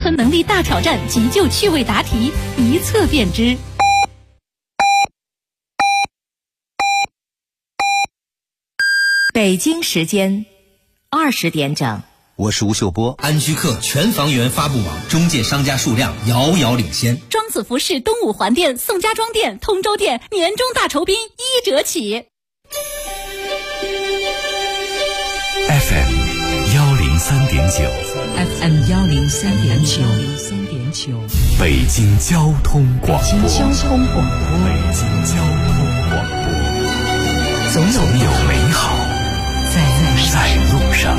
存能力大挑战，急救趣味答题，一测便知。北京时间20点整。 我是吴秀波。 安居客全房源发布网中介商家数量遥遥领先。 庄子服饰东五环店、宋家庄店、通州店年终大酬宾1折起。 FM 103.9 FM 103.9 北京交通广播。 北京交通广播，总有美好在路上。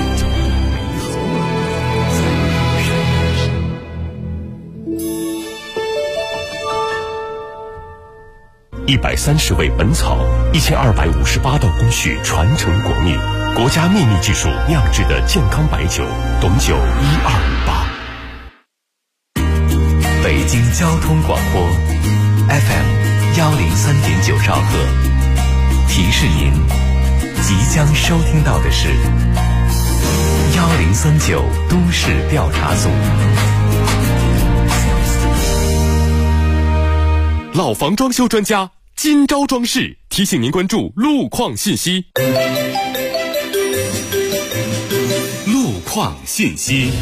130味本草，1258道工序传承国秘，国家秘密技术酿制的健康白酒，董酒1258。 北京交通广播 FM 103.9兆赫，提示您即将收听到的是1039都市调查组。 老房装修专家今朝装饰提醒您关注路况信息。路况信息。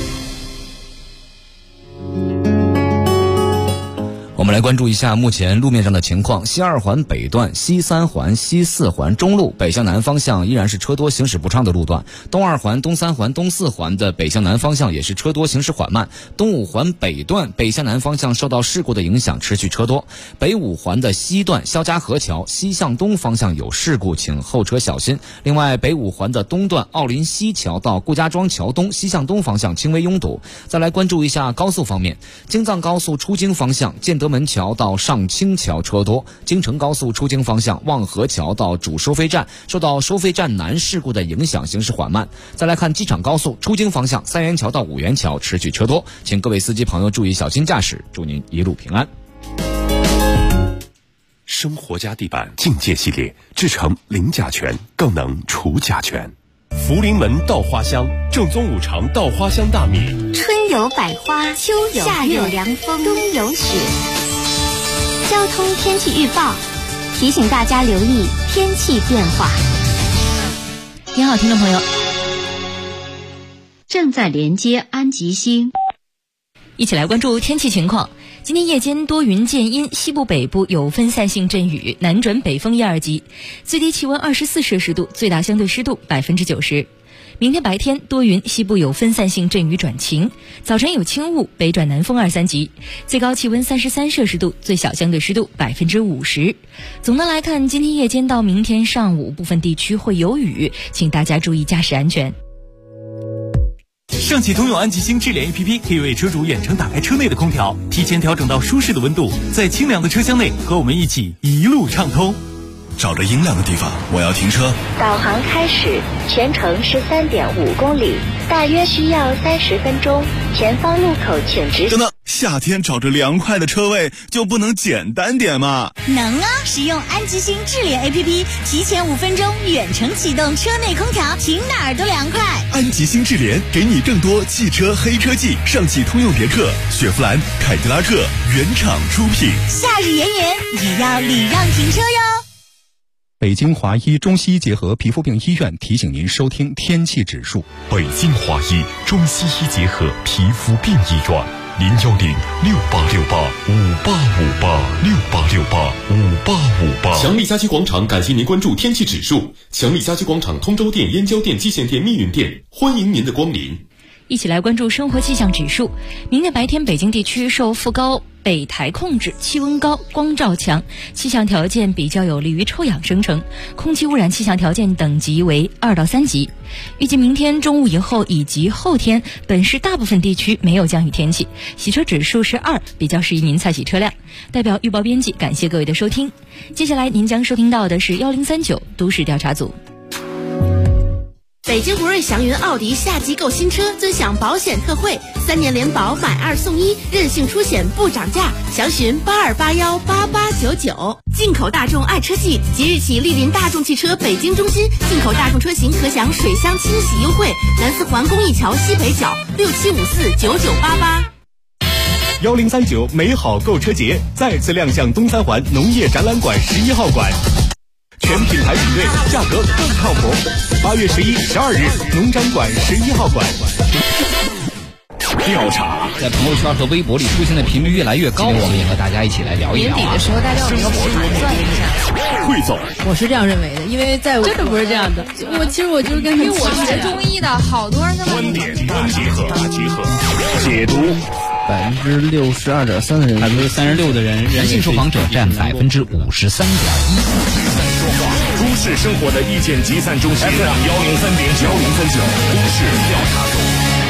我们来关注一下目前路面上的情况。西2环北段、西3环、西4环中路北向南方向依然是车多行驶不畅的路段，东2环、东3环、东4环的北向南方向也是车多行驶缓慢，东5环北段北向南方向受到事故的影响持续车多，北5环的西段肖家河桥西向东方向有事故，请后车小心。另外北5环的东段奥林西桥到顾家庄桥东西向东方向轻微拥堵。再来关注一下高速方面，京藏高速出京方向建德门桥到上清桥车多，京承高速出京方向望河桥到主收费站受到收费站南事故的影响行驶缓慢。再来看机场高速出京方向三元桥到五元桥持续车多，请各位司机朋友注意小心驾驶，祝您一路平安。 生活家地板境界系列制成零甲醛，更能除甲醛。福临门稻花香，正宗5常稻花香大米。 春有百花，秋有夏有凉风，冬有雪。交通天气预报提醒大家留意天气变化。 您好，听众朋友， 正在连接安吉星， 一起来关注天气情况。今天夜间多云见阴，西部北部有分散性阵雨，南转北风1、2级，最低气温24摄氏度，最大相对湿度90%。明天白天多云，西部有分散性阵雨转晴，早晨有轻雾，北转南风2、3级，最高气温33摄氏度，最小相对湿度50%。总的来看，今天夜间到明天上午部分地区会有雨，请大家注意驾驶安全。 上汽通用安吉星智联 APP 可以为车主远程打开车内的空调，提前调整到舒适的温度，在清凉的车厢内和我们一起一路畅通。 找着阴凉的地方，我要停车。 导航开始，全程13.5公里，大约需要30分钟。前方路口请直行。 等等，夏天找着凉快的车位就不能简单点吗？ 能啊！使用安吉星智联 APP， 提前5分钟远程启动车内空调，停哪儿都凉快。 安吉星智联给你更多汽车黑科技，上汽通用别克、雪佛兰、凯迪拉克原厂出品。 夏日炎炎也要礼让停车哟。 北京华医中西医结合皮肤病医院提醒您收听天气指数。 北京华医中西医结合皮肤病医院，0868585858，68586858。强力家居广场感谢您关注天气指数。强力家居广场通州店、燕郊店、蓟县店、密云店，欢迎您的光临。 一起来关注生活气象指数。明天白天北京地区受副高北台控制，气温高，光照强，气象条件比较有利于臭氧生成，空气污染气象条件等级为2到3级。预计明天中午以后以及后天，本市大部分地区没有降雨天气，洗车指数是2，比较适宜您擦洗车辆。代表预报编辑感谢各位的收听。接下来您将收听到的是1039都市调查组。 北京博瑞祥云奥迪夏季购新车尊享保险特惠，3年联保买2送1，任性出险不涨价，详询82818899。进口大众爱车季，即日起莅临大众汽车北京中心，进口大众车型可享水箱清洗优惠，南4环公益桥西北角，67549988。 1039美好购车节再次亮相东三环农业展览馆11号馆，全品牌比对，价格更靠谱。8月11、12日，农展馆11号馆。 调查在朋友圈和微博里出现的频率越来越高，我们也和大家一起来聊一聊。 年底的时候，大家有没有盘算一下？ 汇总， 我是这样认为的，因为在我真的不是这样的。其实我就是跟，因为我学中医的，好多人他们观点大集合，解读。 62.3%的人，36%的人， 男性受访者占53.1%。 都市生活的意见集散中心 FM 103.9，都市调查组。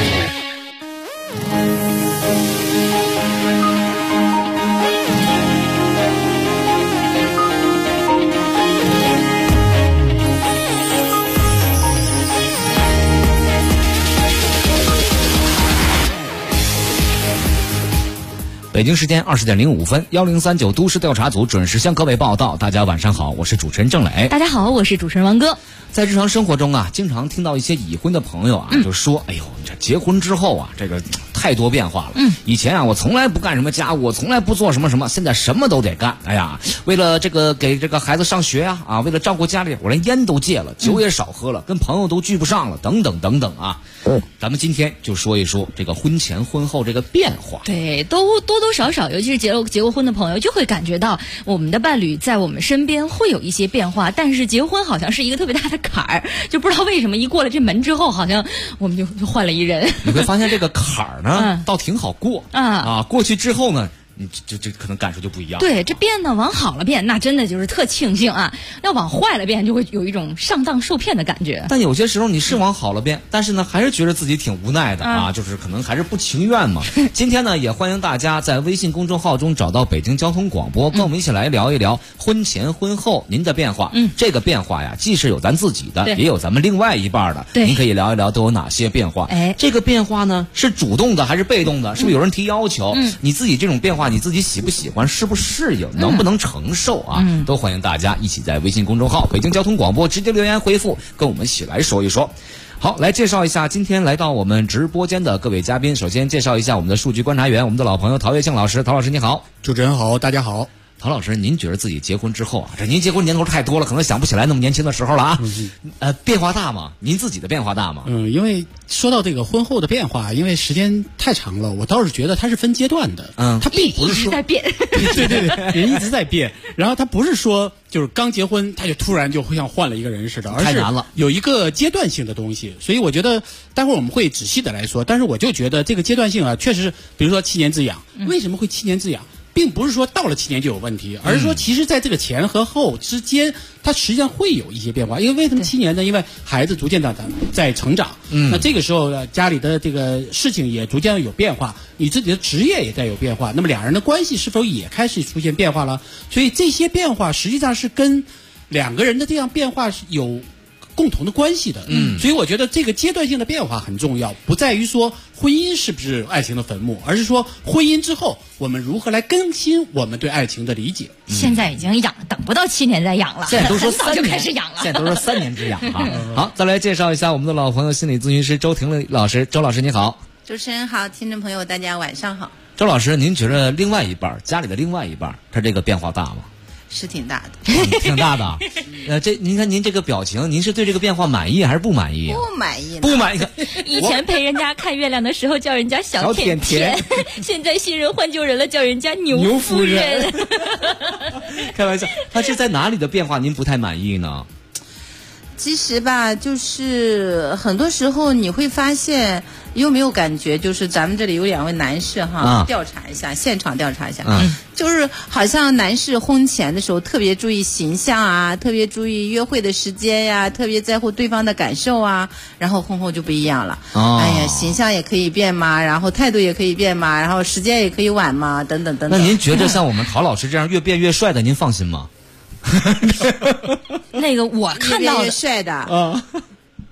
北京时间20点05分，1039都市调查组准时向各位报道。大家晚上好，我是主持人郑磊。 大家好，我是主持人王哥。 在日常生活中啊，经常听到一些已婚的朋友啊，就说：“哎呦，这结婚之后啊，这个太多变化了。以前啊，我从来不干什么家务，我从来不做什么什么，现在什么都得干。哎呀，为了这个给这个孩子上学啊，为了照顾家里，我连烟都戒了，酒也少喝了，跟朋友都聚不上了，等等等等啊。咱们今天就说一说这个婚前婚后这个变化。 对，都多多少少，尤其是结过婚的朋友，就会感觉到我们的伴侣在我们身边会有一些变化，但是结婚好像是一个特别大的坎儿，就不知道为什么一过了这门之后，好像我们就换了一人。 你会发现这个坎儿呢，倒挺好过啊，过去之后呢，你这可能感受就不一样。 对，这变呢往好了变，那真的就是特庆幸啊；要往坏了变，就会有一种上当受骗的感觉。 但有些时候你是往好了变，但是呢，还是觉得自己挺无奈的啊，就是可能还是不情愿嘛。今天呢，也欢迎大家在微信公众号中找到北京交通广播，跟我们一起来聊一聊婚前婚后您的变化。这个变化呀，既是有咱自己的，也有咱们另外一半的。您可以聊一聊都有哪些变化。这个变化呢，是主动的还是被动的？是不是有人提要求？你自己这种变化，你自己喜不喜欢？适不适应？能不能承受啊？都欢迎大家一起在微信公众号北京交通广播直接留言回复，跟我们一起来说一说。好，来介绍一下今天来到我们直播间的各位嘉宾。首先介绍一下我们的数据观察员，我们的老朋友陶月庆老师。陶老师你好。 主持人好，大家好。 陶老师，您觉得自己结婚之后啊，这您结婚年头太多了，可能想不起来那么年轻的时候了啊。变化大吗？您自己的变化大吗？ 因为说到这个婚后的变化，因为时间太长了，我倒是觉得它是分阶段的。它并不是说一直在变。 对，人一直在变。然后它不是说就是刚结婚他就突然就会像换了一个人似的，而是有一个阶段性的东西。所以我觉得待会儿我们会仔细的来说，但是我就觉得这个阶段性啊，确实，比如说7年之痒，为什么会7年之痒？并不是说到了7年就有问题，而是说其实在这个前和后之间，它实际上会有一些变化。因为什么7年呢？因为孩子逐渐的在成长，那这个时候家里的这个事情也逐渐有变化，你自己的职业也在有变化，那么两人的关系是否也开始出现变化了？所以这些变化实际上是跟两个人的这样变化是有共同的关系的。所以我觉得这个阶段性的变化很重要，不在于说婚姻是不是爱情的坟墓，而是说婚姻之后我们如何来更新我们对爱情的理解。 现在已经养，等不到7年再养了， 现在都说3年就开始养了， 现在都说3年之痒啊。好，再来介绍一下我们的老朋友心理咨询师周婷丽老师。周老师你好。 主持人好，听众朋友大家晚上好。 周老师，您觉得另外一半，家里的另外一半，他这个变化大吗？ 是挺大的， 挺大的。您看您这个表情，您是对这个变化满意还是不满意？ 不满意， 不满意。 以前陪人家看月亮的时候叫人家小甜甜，现在新人换旧人了，叫人家牛夫人。 开玩笑，他是在哪里的变化您不太满意呢？ 其实吧，就是很多时候你会发现，有没有感觉，就是咱们这里有2位男士哈，调查一下，现场调查一下，就是好像男士婚前的时候特别注意形象啊，特别注意约会的时间呀，特别在乎对方的感受啊，然后婚后就不一样了。哎呀，形象也可以变嘛，然后态度也可以变嘛，然后时间也可以晚嘛，等等等等。 那您觉得像我们陶老师这样越变越帅的，您放心吗？ 那个我看到的越帅的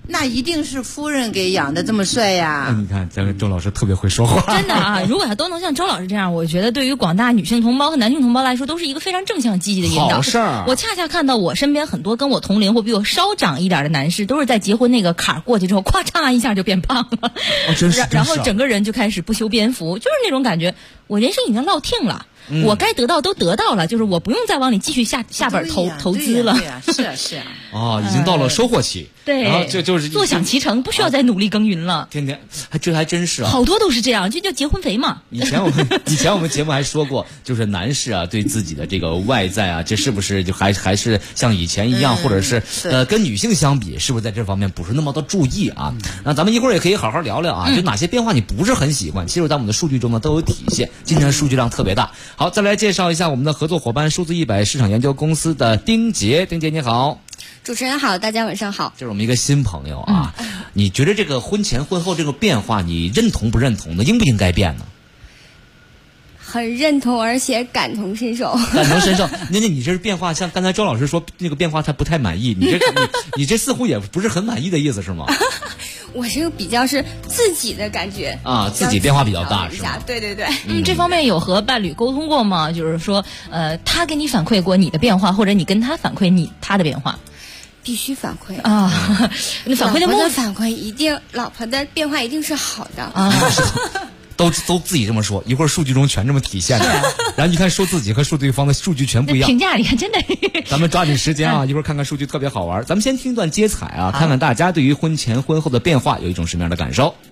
那一定是夫人给养的这么帅呀！ 你看，咱们周老师特别会说话。 真的啊，如果要都能像周老师这样，我觉得对于广大女性同胞和男性同胞来说，都是一个非常正向积极的引导。 好事儿。 我恰恰看到我身边很多跟我同龄或比我稍长一点的男士，都是在结婚那个坎儿过去之后，咵嚓一下就变胖了， 真是。 然后整个人就开始不修边幅，就是那种感觉，我人生已经落听了。我该得到都得到了，就是我不用再往里继续下本投资了。 是啊是啊。 哦，已经到了收获期。 对。 然后就是坐享其成，不需要再努力耕耘了。 天天，这还真是啊。 好多都是这样，这叫结婚肥嘛。 以前我们节目还说过，就是男士啊，对自己的这个外在啊，这是不是就还是像以前一样，或者是跟女性相比，是不是在这方面不是那么的注意啊？那咱们一会儿也可以好好聊聊啊，就哪些变化你不是很喜欢，其实在我们的数据中呢都有体现。今天的数据量特别大。好，再来介绍一下我们的合作伙伴数字100市场研究公司的丁杰。丁杰你好。 主持人好，大家晚上好。 这是我们一个新朋友啊，你觉得这个婚前婚后这个变化，你认同不认同呢？应不应该变呢？ 很认同，而且感同身受。 感同身受，那你这是变化，像刚才周老师说那个变化他不太满意，你这似乎也不是很满意的意思是吗？ 我这个比较是自己的感觉啊，自己变化比较大是吗？ 对对对。 这方面有和伴侣沟通过吗？就是说，他给你反馈过你的变化，或者你跟他反馈他的变化？ 必须反馈啊！那反馈的反馈一定，老婆的变化一定是好的啊。 都自己这么说，一会儿数据中全这么体现的，然后一看说自己和说对方的数据全不一样。 评价你看真的。 咱们抓紧时间啊，一会儿看看数据特别好玩。咱们先听一段接彩啊，看看大家对于婚前婚后的变化有一种什么样的感受。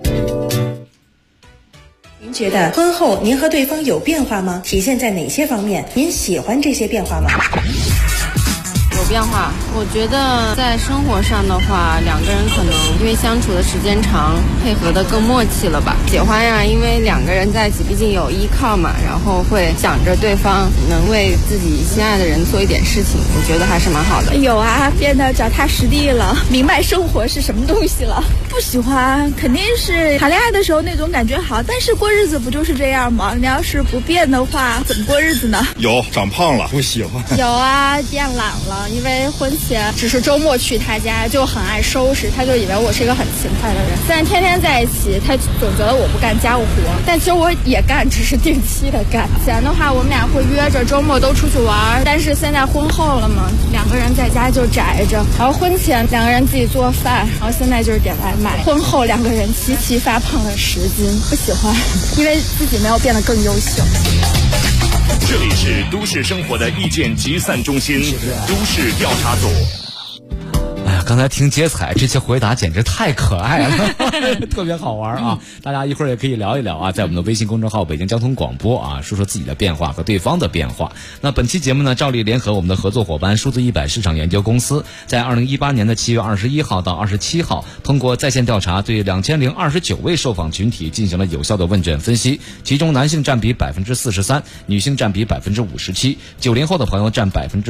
您觉得婚后您和对方有变化吗？体现在哪些方面？您喜欢这些变化吗？ 有变化，我觉得在生活上的话，两个人可能因为相处的时间长，配合的更默契了吧。喜欢呀，因为两个人在一起，毕竟有依靠嘛，然后会想着对方能为自己心爱的人做一点事情，我觉得还是蛮好的。 有啊，变得脚踏实地了，明白生活是什么东西了。不喜欢，肯定是谈恋爱的时候那种感觉好，但是过日子不就是这样吗？你要是不变的话，怎么过日子呢？ 有，长胖了，不喜欢。 有啊，变懒了。因为婚前只是周末去他家，就很爱收拾，他就以为我是一个很勤快的人。虽然天天在一起，他总觉得我不干家务活，但其实我也干，只是定期的干。以前的话，我们俩会约着周末都出去玩，但是现在婚后了嘛，两个人在家就宅着。然后婚前两个人自己做饭，然后现在就是点外卖。婚后两个人齐齐发胖了10斤，不喜欢，因为自己没有变得更优秀。 这里是都市生活的意见集散中心，都市调查组。 哎呀，刚才听接彩，这些回答简直太可爱了，特别好玩啊！大家一会儿也可以聊一聊啊，在我们的微信公众号北京交通广播啊，说说自己的变化和对方的变化。那本期节目呢，照例联合我们的合作伙伴数字100市场研究公司，在2018年的7月21号到27号，通过在线调查对2029位受访群体进行了有效的问卷分析，其中男性占比43%，女性占比57%，90后的朋友占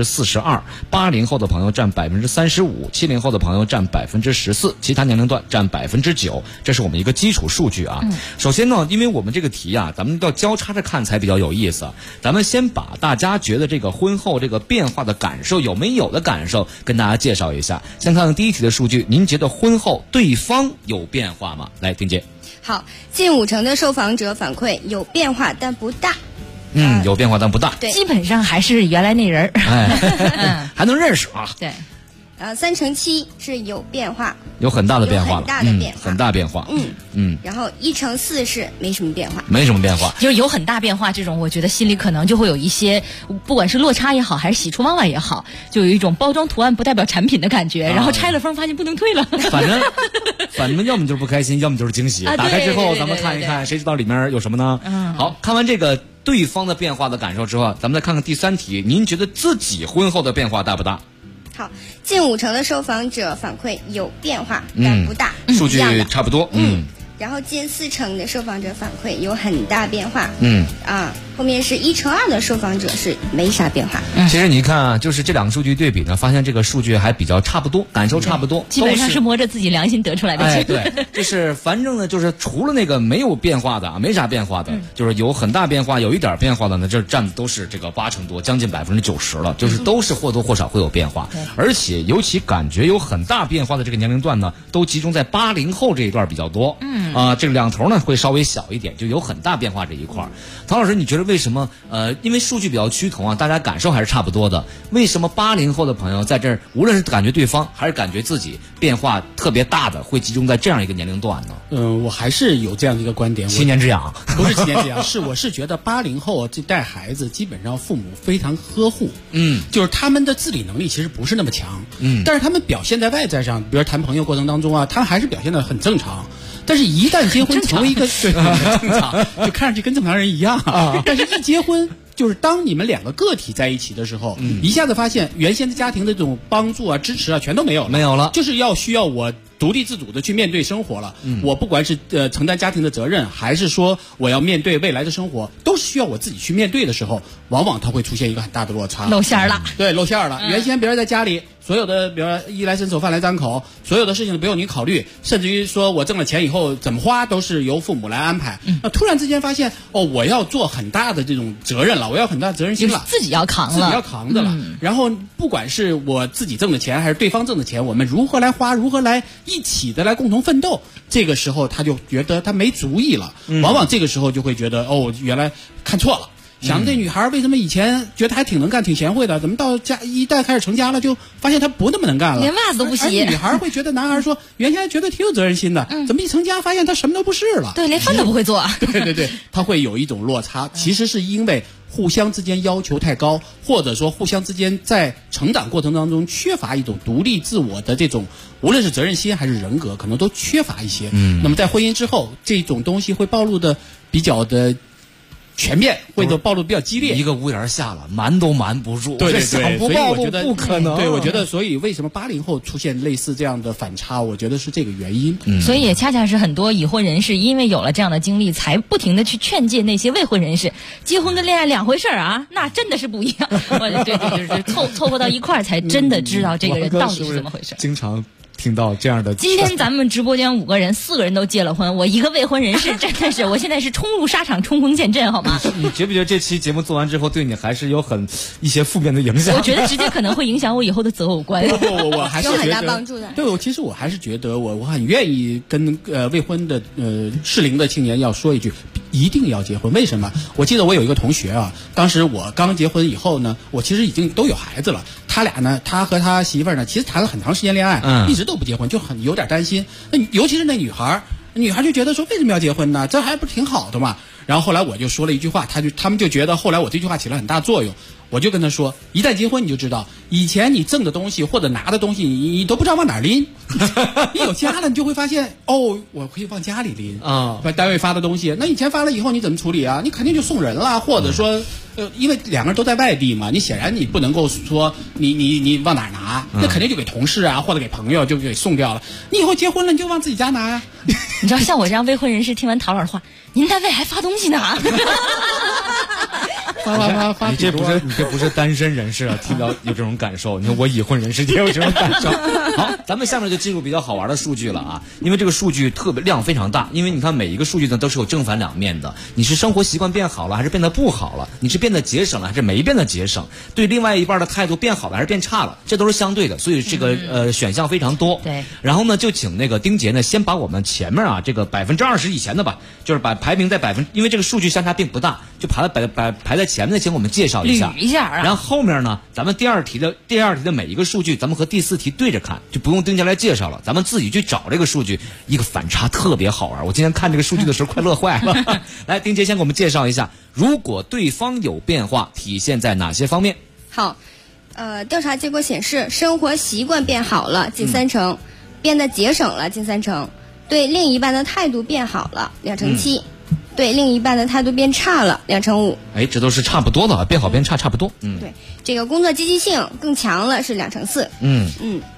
42%，80后的朋友占35%，70后的朋友占14%，其他年龄段占9%，这是我们一个基础数据啊。首先呢，因为我们这个题啊，咱们要交叉着看才比较有意思。咱们先把大家觉得这个婚后这个变化的感受有没有的感受跟大家介绍一下。先看看第一题的数据，您觉得婚后对方有变化吗？来，丁姐。 好，近50%的受访者反馈有变化，但不大。 有变化但不大， 对，基本上还是原来那人还能认识啊。 对。 3%7%是有变化， 有很大的变化了， 很大变化， 然后1%4%是没什么变化， 没什么变化， 就是有很大变化这种，我觉得心里可能就会有一些，不管是落差也好，还是喜出望外也好，就有一种包装图案不代表产品的感觉，然后拆了封发现不能退了， 反正要么就是不开心，要么就是惊喜。打开之后咱们看一看，谁知道里面有什么呢？好，看完这个对方的变化的感受之后，咱们再看看第3题，您觉得自己婚后的变化大不大？ 好，近50%的受访者反馈有变化，但不大， 数据差不多。 然后近40%的受访者反馈有很大变化， 后面是1×2的受访者是没啥变化。 其实你看啊，就是这两个数据对比呢，发现这个数据还比较差不多，感受差不多， 基本上是摸着自己良心得出来的结论。 对，就是反正呢，就是除了那个没有变化的，没啥变化的，就是有很大变化、有一点变化的呢，这占的都是这个80%多，将近90%了，就是都是或多或少会有变化，而且尤其感觉有很大变化的这个年龄段呢，都集中在80后这一段比较多。这个两头呢会稍微小一点，就有很大变化这一块。唐老师，你觉得为什么？因为数据比较趋同啊，大家感受还是差不多的。为什么80后的朋友在这儿，无论是感觉对方还是感觉自己变化特别大的，会集中在这样一个年龄段呢？ 我还是有这样的一个观点。 7年之痒不是7年之痒，我是觉得80后这带孩子，基本上父母非常呵护，就是他们的自理能力其实不是那么强，但是他们表现在外在上，比如谈朋友过程当中啊，他们还是表现得很正常。但是，一旦结婚成为一个正常，就看上去跟正常人一样啊。但是，一结婚，就是当你们两个个体在一起的时候，一下子发现原先的家庭的这种帮助啊、支持啊，全都没有了，就是需要我独立自主的去面对生活了。我不管是承担家庭的责任，还是说我要面对未来的生活，都是需要我自己去面对的时候，往往它会出现一个很大的落差， 露馅了。 对，露馅了。原先别人在家里。所有的，比如说衣来伸手饭来张口，所有的事情都不用你考虑，甚至于说我挣了钱以后怎么花都是由父母来安排。突然之间发现，我要做很大的这种责任了，我要很大的责任心了， 自己要扛的了。然后不管是我自己挣的钱还是对方挣的钱，我们如何来花，如何来一起的来共同奋斗，这个时候他就觉得他没主意了。往往这个时候就会觉得，原来看错了。想这女孩为什么以前觉得还挺能干、挺贤惠的，怎么到家一旦开始成家了，就发现她不那么能干了， 连袜子都不洗。 女孩会觉得男孩说，原先觉得挺有责任心的，怎么一成家发现他什么都不是了？ 对，连饭都不会做。 对，他会有一种落差，其实是因为互相之间要求太高，或者说互相之间在成长过程当中缺乏一种独立自我的这种，无论是责任心还是人格，可能都缺乏一些。那么在婚姻之后，这种东西会暴露的比较的全面，会都暴露比较激烈， 一个屋檐下了，瞒都瞒不住。 对， 想不暴露不可能。 对，我觉得，所以为什么80后出现类似这样的反差，我觉得是这个原因。 所以也恰恰是很多已婚人士因为有了这样的经历，才不停的去劝诫那些未婚人士，结婚跟恋爱两回事啊，那真的是不一样。对，就是凑合到一块儿，才真的知道这个人到底是怎么回事。 经常听到这样的。 今天咱们直播间5个人，4个人都结了婚，我一个未婚人士，真的是，我现在是冲入沙场冲锋陷阵，好吗？ 你觉不觉得这期节目做完之后，对你还是有一些负面的影响？ 我觉得直接可能会影响我以后的择偶观。 我还是有很大帮助的。 对，其实我还是觉得我很愿意跟未婚的适龄的青年要说一句，一定要结婚。为什么？我记得我有一个同学啊，当时我刚结婚以后呢，我其实已经都有孩子了。他俩呢，他和他媳妇儿呢，其实谈了很长时间恋爱，一直都不结婚，就有点担心。那尤其是那女孩就觉得说，为什么要结婚呢？这还不是挺好的嘛。然后后来我就说了一句话，他们就觉得后来我这句话起了很大作用。我就跟他说，一旦结婚你就知道，以前你挣的东西或者拿的东西，你都不知道往哪拎。你有家了，你就会发现，我可以往家里拎啊，把单位发的东西。那以前发了以后你怎么处理啊？你肯定就送人了，或者说，因为两个人都在外地嘛，你显然你不能够说你往哪拿，那肯定就给同事啊或者给朋友就给送掉了。你以后结婚了，你就往自己家拿呀。 你知道，像我这样未婚人士，听完陶老师的话，您单位还发东西呢？ 发你这不是单身人士啊，听到有这种感受。你看我已婚人士也有这种感受。好，咱们下面就进入比较好玩的数据了啊，因为这个数据量非常大，因为你看每一个数据呢都是有正反两面的。你是生活习惯变好了还是变得不好了？你是变得节省了还是没变得节省？对另外一半的态度变好了还是变差了？这都是相对的，所以这个选项非常多。 对。 然后呢，就请那个丁杰呢先把我们前面啊这个20%以前的吧，就是把排名在因为这个数据相差并不大，就排在前面的，请我们介绍一下。 捋一下啊。 然后后面呢，咱们第二题的每一个数据，咱们和第4题对着看，就不用丁家来介绍了，咱们自己去找这个数据，一个反差特别好玩。我今天看这个数据的时候快乐坏了。来，丁杰先给我们介绍一下，如果对方有变化，体现在哪些方面？ 好，调查结果显示，生活习惯变好了，近3成；变得节省了，近3成；对另一半的态度变好了，2成7。对另一半的态度变差了，2成5。 哎，这都是差不多的，变好变差差不多。 对，这个工作积极性更强了是2成4。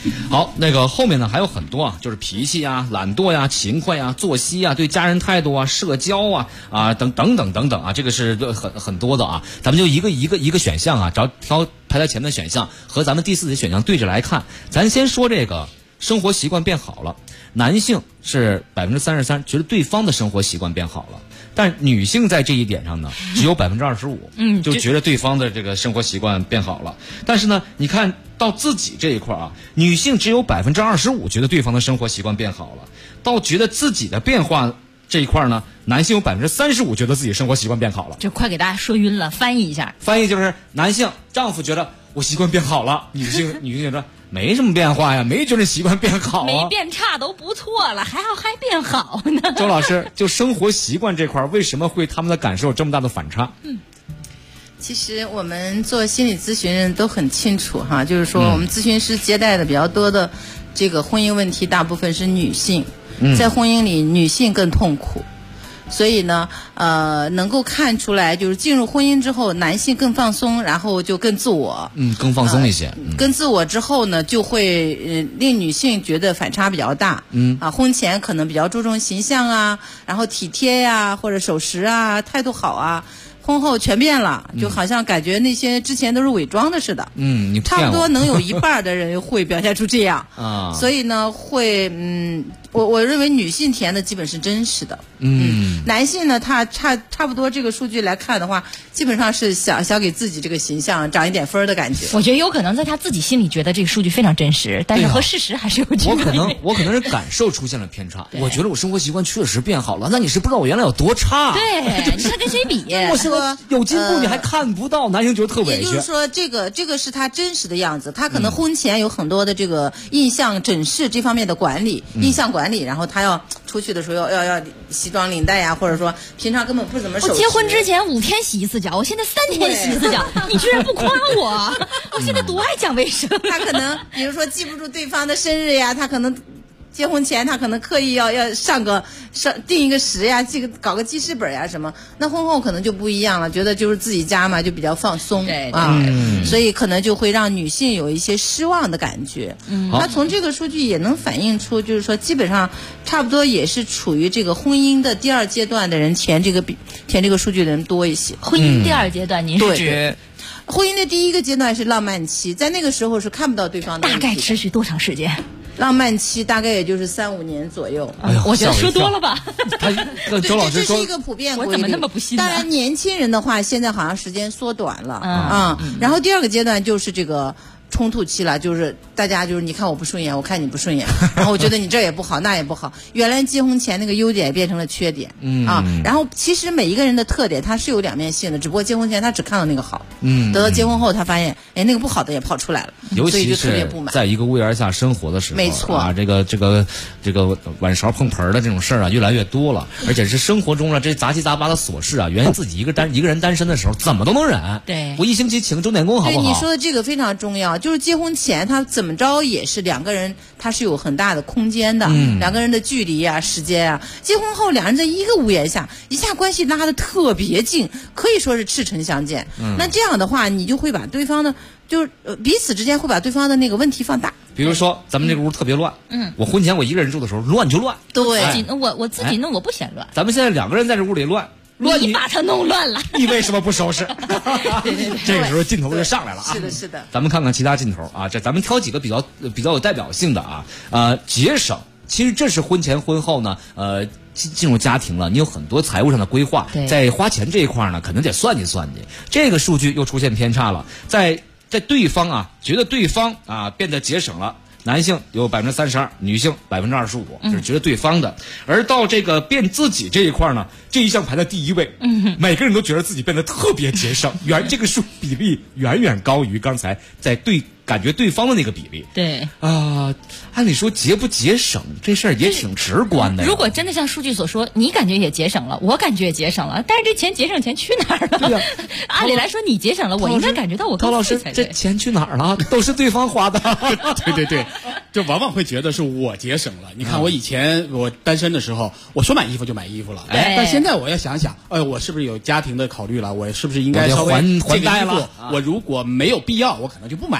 好，那个后面呢还有很多啊，就是脾气啊、懒惰呀、勤快呀、作息啊、对家人态度啊、社交啊等等啊，这个是很多的啊。咱们就一个选项啊，挑排在前面的选项和咱们第4题选项对着来看。咱先说这个生活习惯变好了，男性是33%觉得对方的生活习惯变好了。但女性在这一点上呢，只有25%，就觉得对方的这个生活习惯变好了。但是呢，你看到自己这一块啊，女性只有25%觉得对方的生活习惯变好了，到觉得自己的变化这一块呢，男性有35%觉得自己生活习惯变好了。 就快给大家说晕了，翻译一下。 翻译就是男性丈夫觉得我习惯变好了，女性觉得没什么变化呀，没觉得习惯变好啊， 没变差都不错了，还变好呢。 周老师，就生活习惯这块，为什么会他们的感受有这么大的反差？ 其实我们做心理咨询人都很清楚哈，就是说我们咨询师接待的比较多的这个婚姻问题，大部分是女性，在婚姻里女性更痛苦。所以呢，能够看出来，就是进入婚姻之后，男性更放松，然后就更自我， 更放松一些。 更自我之后呢，就会令女性觉得反差比较大。婚前可能比较注重形象啊，然后体贴呀，或者守时啊，态度好啊。婚后全变了，就好像感觉那些之前都是伪装的似的。 你差不多能有一半的人会表现出这样啊。所以呢，会我认为女性体验的基本是真实的。男性呢，他差不多这个数据来看的话，基本上是想给自己这个形象涨一点分的感觉。 我觉得有可能在他自己心里觉得这个数据非常真实，但是和事实还是有区别。 我可能是感受出现了偏差。我觉得我生活习惯确实变好了，那你是不知道我原来有多差。 对，你是跟谁比？ 我现在有进步你还看不到，男性觉得特委屈。 也就是说，这个是他真实的样子。他可能婚前有很多的这个印象整饰这方面的管理，印象管理，然后他要出去的时候要西装领带呀，或者说平常根本不怎么守时。 我结婚之前5天洗一次脚，我现在3天洗一次脚，你居然不夸我？我现在多爱讲卫生。 他可能比如说记不住对方的生日呀，他可能结婚前他可能刻意要定一个时呀，搞个记事本呀什么。那婚后可能就不一样了，觉得就是自己家嘛，就比较放松所以可能就会让女性有一些失望的感觉。那从这个数据也能反映出，就是说基本上差不多也是处于这个婚姻的第2阶段的人填这个数据的人多一些。 婚姻第2阶段，您是指？ 婚姻的第1个阶段是浪漫期，在那个时候是看不到对方的。 大概持续多长时间？ 浪漫期大概也就是3-5年左右。 我觉得说多了吧。 周老师说这是一个普遍规律。 我怎么那么不信呢？ 当然，年轻人的话，现在好像时间缩短了然后第2个阶段就是这个冲突期了，就是大家就是你看我不顺眼，我看你不顺眼，然后我觉得你这也不好，那也不好。原来结婚前那个优点变成了缺点然后其实每一个人的特点它是有两面性的，只不过结婚前他只看到那个好，等到结婚后他发现，那个不好的也跑出来了，所以就特别不满。 在一个屋檐下生活的时候， 没错这个碗勺碰盆的这种事儿越来越多了，而且是生活中这杂七杂八的琐事原来自己一个人单身的时候怎么都能忍。 对， 我1星期请个钟点工好不好？ 对，你说的这个非常重要。就是结婚前他怎么着也是2个人，他是有很大的空间的，2个人的距离啊、时间啊。结婚后2人在一个屋檐下，一下关系拉得特别近，可以说是赤诚相见。那这样的话，你就会把对方的，就是彼此之间会把对方的那个问题放大。 比如说，咱们这个屋特别乱，我婚前我一个人住的时候乱就乱， 对， 我自己弄我不嫌乱。 咱们现在2个人在这屋里乱。 你把它弄乱了， 你为什么不收拾？这个时候劲头就上来了啊！ 是的。 咱们看看其他劲头啊，咱们挑几个比较有代表性的节省。其实这是婚前婚后呢，进入家庭了，你有很多财务上的规划，在花钱这一块呢，可能得算计算计。这个数据又出现偏差了，在对方觉得对方变得节省了。男性有32%，女性25%，就是觉得对方的。而到这个变自己这一块呢，这一项排在第1位。每个人都觉得自己变得特别节省，这个比例远远高于刚才在感觉对方的那个比例。 对按理说节不节省这事儿也挺直观的。 如果真的像数据所说，你感觉也节省了，我感觉也节省了，但是这钱节省钱去哪儿了？按理来说你节省了，我应该感觉到我高老师这钱去哪儿了？都是对方花的。 对，就往往会觉得是我节省了。你看我以前我单身的时候，我说买衣服就买衣服了，但现在我要想想，我是不是有家庭的考虑了？我是不是应该稍微还这个衣服了？ 我如果没有必要，我可能就不买了。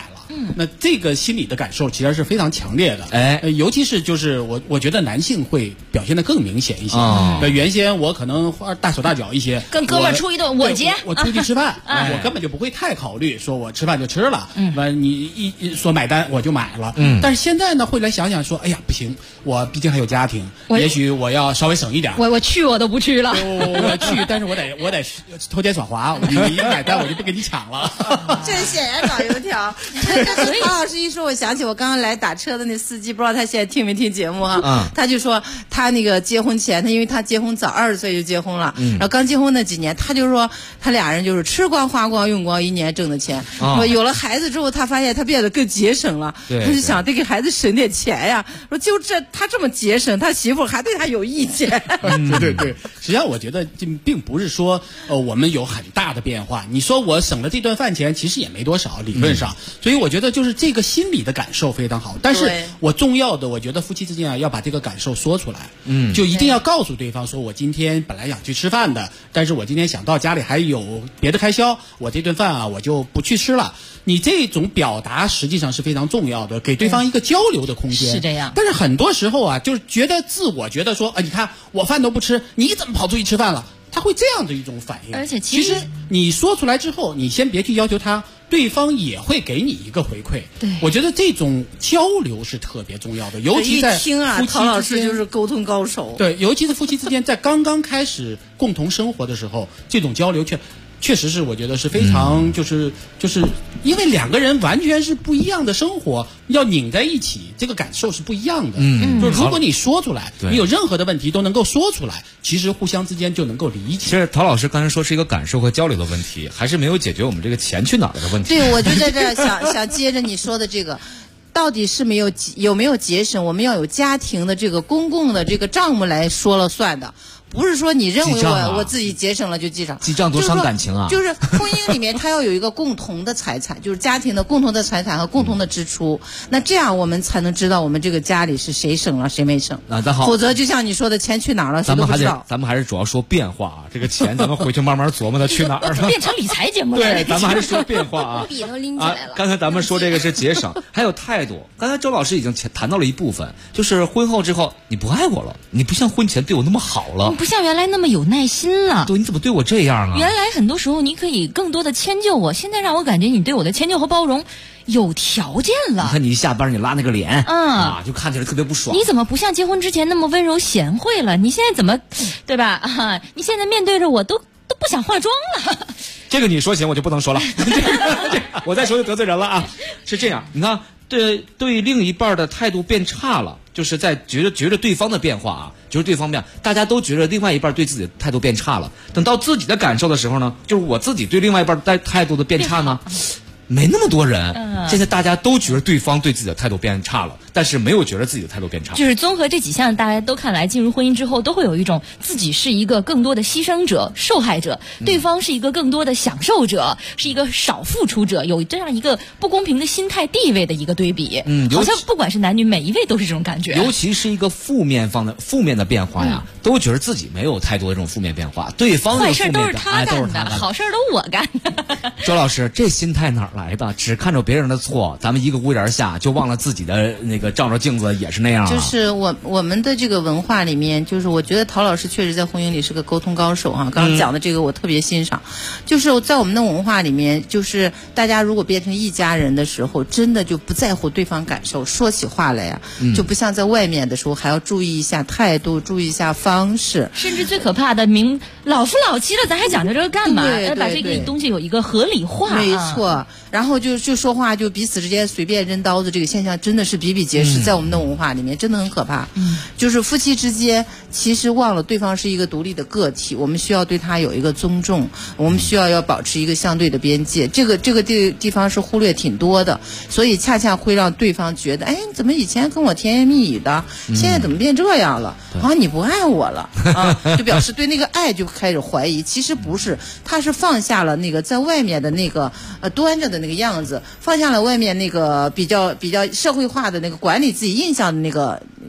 那这个心理的感受其实是非常强烈的。尤其是就是我觉得男性会表现得更明显一些。原先我可能大手大脚一些， 跟哥们儿出一顿我接， 我出去吃饭，我根本就不会太考虑说我吃饭就吃了，你一说买单我就买了。但是现在呢，会来想想说，哎呀不行，我毕竟还有家庭，也许我要稍微省一点。 我去我都不去了， 我去，但是我得偷奸耍滑，你买单我就不给你抢了。 这显然找油条。但是唐老师一说，我想起我刚刚来打车的那司机，不知道他现在听没听节目啊？他就说他那个结婚前，因为他结婚早，20岁就结婚了，然后刚结婚那几年，他就说他俩人就是吃光花光用光，1年挣的钱。有了孩子之后，他发现他变得更节省了，他就想得给孩子省点钱呀。说就他这么节省，他媳妇还对他有意见。 对，实际上我觉得这并不是说我们有很大的变化。你说我省了这顿饭钱，其实也没多少，理论上。所以我觉得就是这个心理的感受非常好。但是我重要的，我觉得夫妻之间要把这个感受说出来。就一定要告诉对方说，我今天本来想去吃饭的，但是我今天想到家里还有别的开销，我这顿饭我就不去吃了。你这种表达实际上是非常重要的，给对方一个交流的空间。 是这样。 但是很多时候就是自我觉得说，你看我饭都不吃，你怎么跑出去吃饭了？他会这样的一种反应。 而且其实你说出来之后，你先别去要求他，对方也会给你一个回馈。 对， 我觉得这种交流是特别重要的，尤其在夫妻之间。 一听唐老师就是沟通高手。 对，尤其是夫妻之间在刚刚开始共同生活的时候，这种交流确实是我觉得是非常就是因为两个人完全是不一样的生活，要拧在一起，这个感受是不一样的。就是如果你说出来，你有任何的问题都能够说出来，其实互相之间就能够理解。 其实陶老师刚才说是一个感受和交流的问题，还是没有解决我们这个钱去哪儿的问题。 对，我就在这儿想接着你说的这个。到底是有没有节省？我们要有家庭的这个公共的这个账目来说了算的，不是说你认为我自己节省了就记账。 记账多伤感情啊！ 就是婚姻里面它要有一个共同的财产，就是家庭的共同的财产和共同的支出。那这样我们才能知道我们这个家里是谁省了谁没省。否则就像你说的，钱去哪儿了谁都不知道。 咱们还是主要说变化啊，这个钱咱们回去慢慢琢磨它去哪儿了。 变成理财节目了。 对，咱们还是说变化啊。 笔都拎起来了。 刚才咱们说这个是节省，还有态度。刚才周老师已经谈到了一部分，就是婚后之后你不爱我了，你不像婚前对我那么好了， 你不像原来那么有耐心了。 对，你怎么对我这样啊？ 原来很多时候你可以更多的迁就我，现在让我感觉你对我的迁就和包容有条件了。 你看你一下班你拉那个脸，就看起来特别不爽。 你怎么不像结婚之前那么温柔贤惠了？你现在怎么，对吧？你现在面对着我都不想化妆了。 这个你说行，我就不能说了。我再说就得罪人了啊！是这样，你看，对另一半的态度变差了，就是在觉着对方的变化啊，觉得对方变，大家都觉得另外一半对自己的态度变差了。等到自己的感受的时候呢，就是我自己对另外一半态度的变差呢。没那么多人，现在大家都觉得对方对自己的态度变差了，但是没有觉得自己的态度变差。 就是综合这几项，大家都看来，进入婚姻之后都会有一种自己是一个更多的牺牲者、受害者，对方是一个更多的享受者，是一个少付出者，有这样一个不公平的心态地位的一个对比。好像不管是男女，每一位都是这种感觉。 尤其是一个负面的变化呀，都觉得自己没有太多的这种负面变化，对方坏事都是他干的，好事都我干的。 周老师，这心态哪来的？只看着别人的错，咱们一个屋檐下就忘了自己的那个照着镜子也是那样。 就是我们的这个文化里面，就是我觉得陶老师确实在婚姻里是个沟通高手哈。刚刚讲的这个我特别欣赏，就是在我们的文化里面，就是大家如果变成一家人的时候，真的就不在乎对方感受，说起话来呀，就不像在外面的时候还要注意一下态度，注意一下方式， 甚至最可怕的老夫老妻了，咱还讲究这个干嘛？要把这个东西有一个合理化。 没错，然后就说话就彼此之间随便扔刀子，这个现象真的是比比皆是，在我们的文化里面真的很可怕。就是夫妻之间其实忘了对方是一个独立的个体，我们需要对他有一个尊重，我们需要保持一个相对的边界。这个地方是忽略挺多的，所以恰恰会让对方觉得，哎，怎么以前跟我甜言蜜语的，现在怎么变这样了？你不爱我了啊？就表示对那个爱就开始怀疑。其实不是，他是放下了那个在外面的那个端着的那个样子，放下了外面那个比较社会化的那个管理自己印象的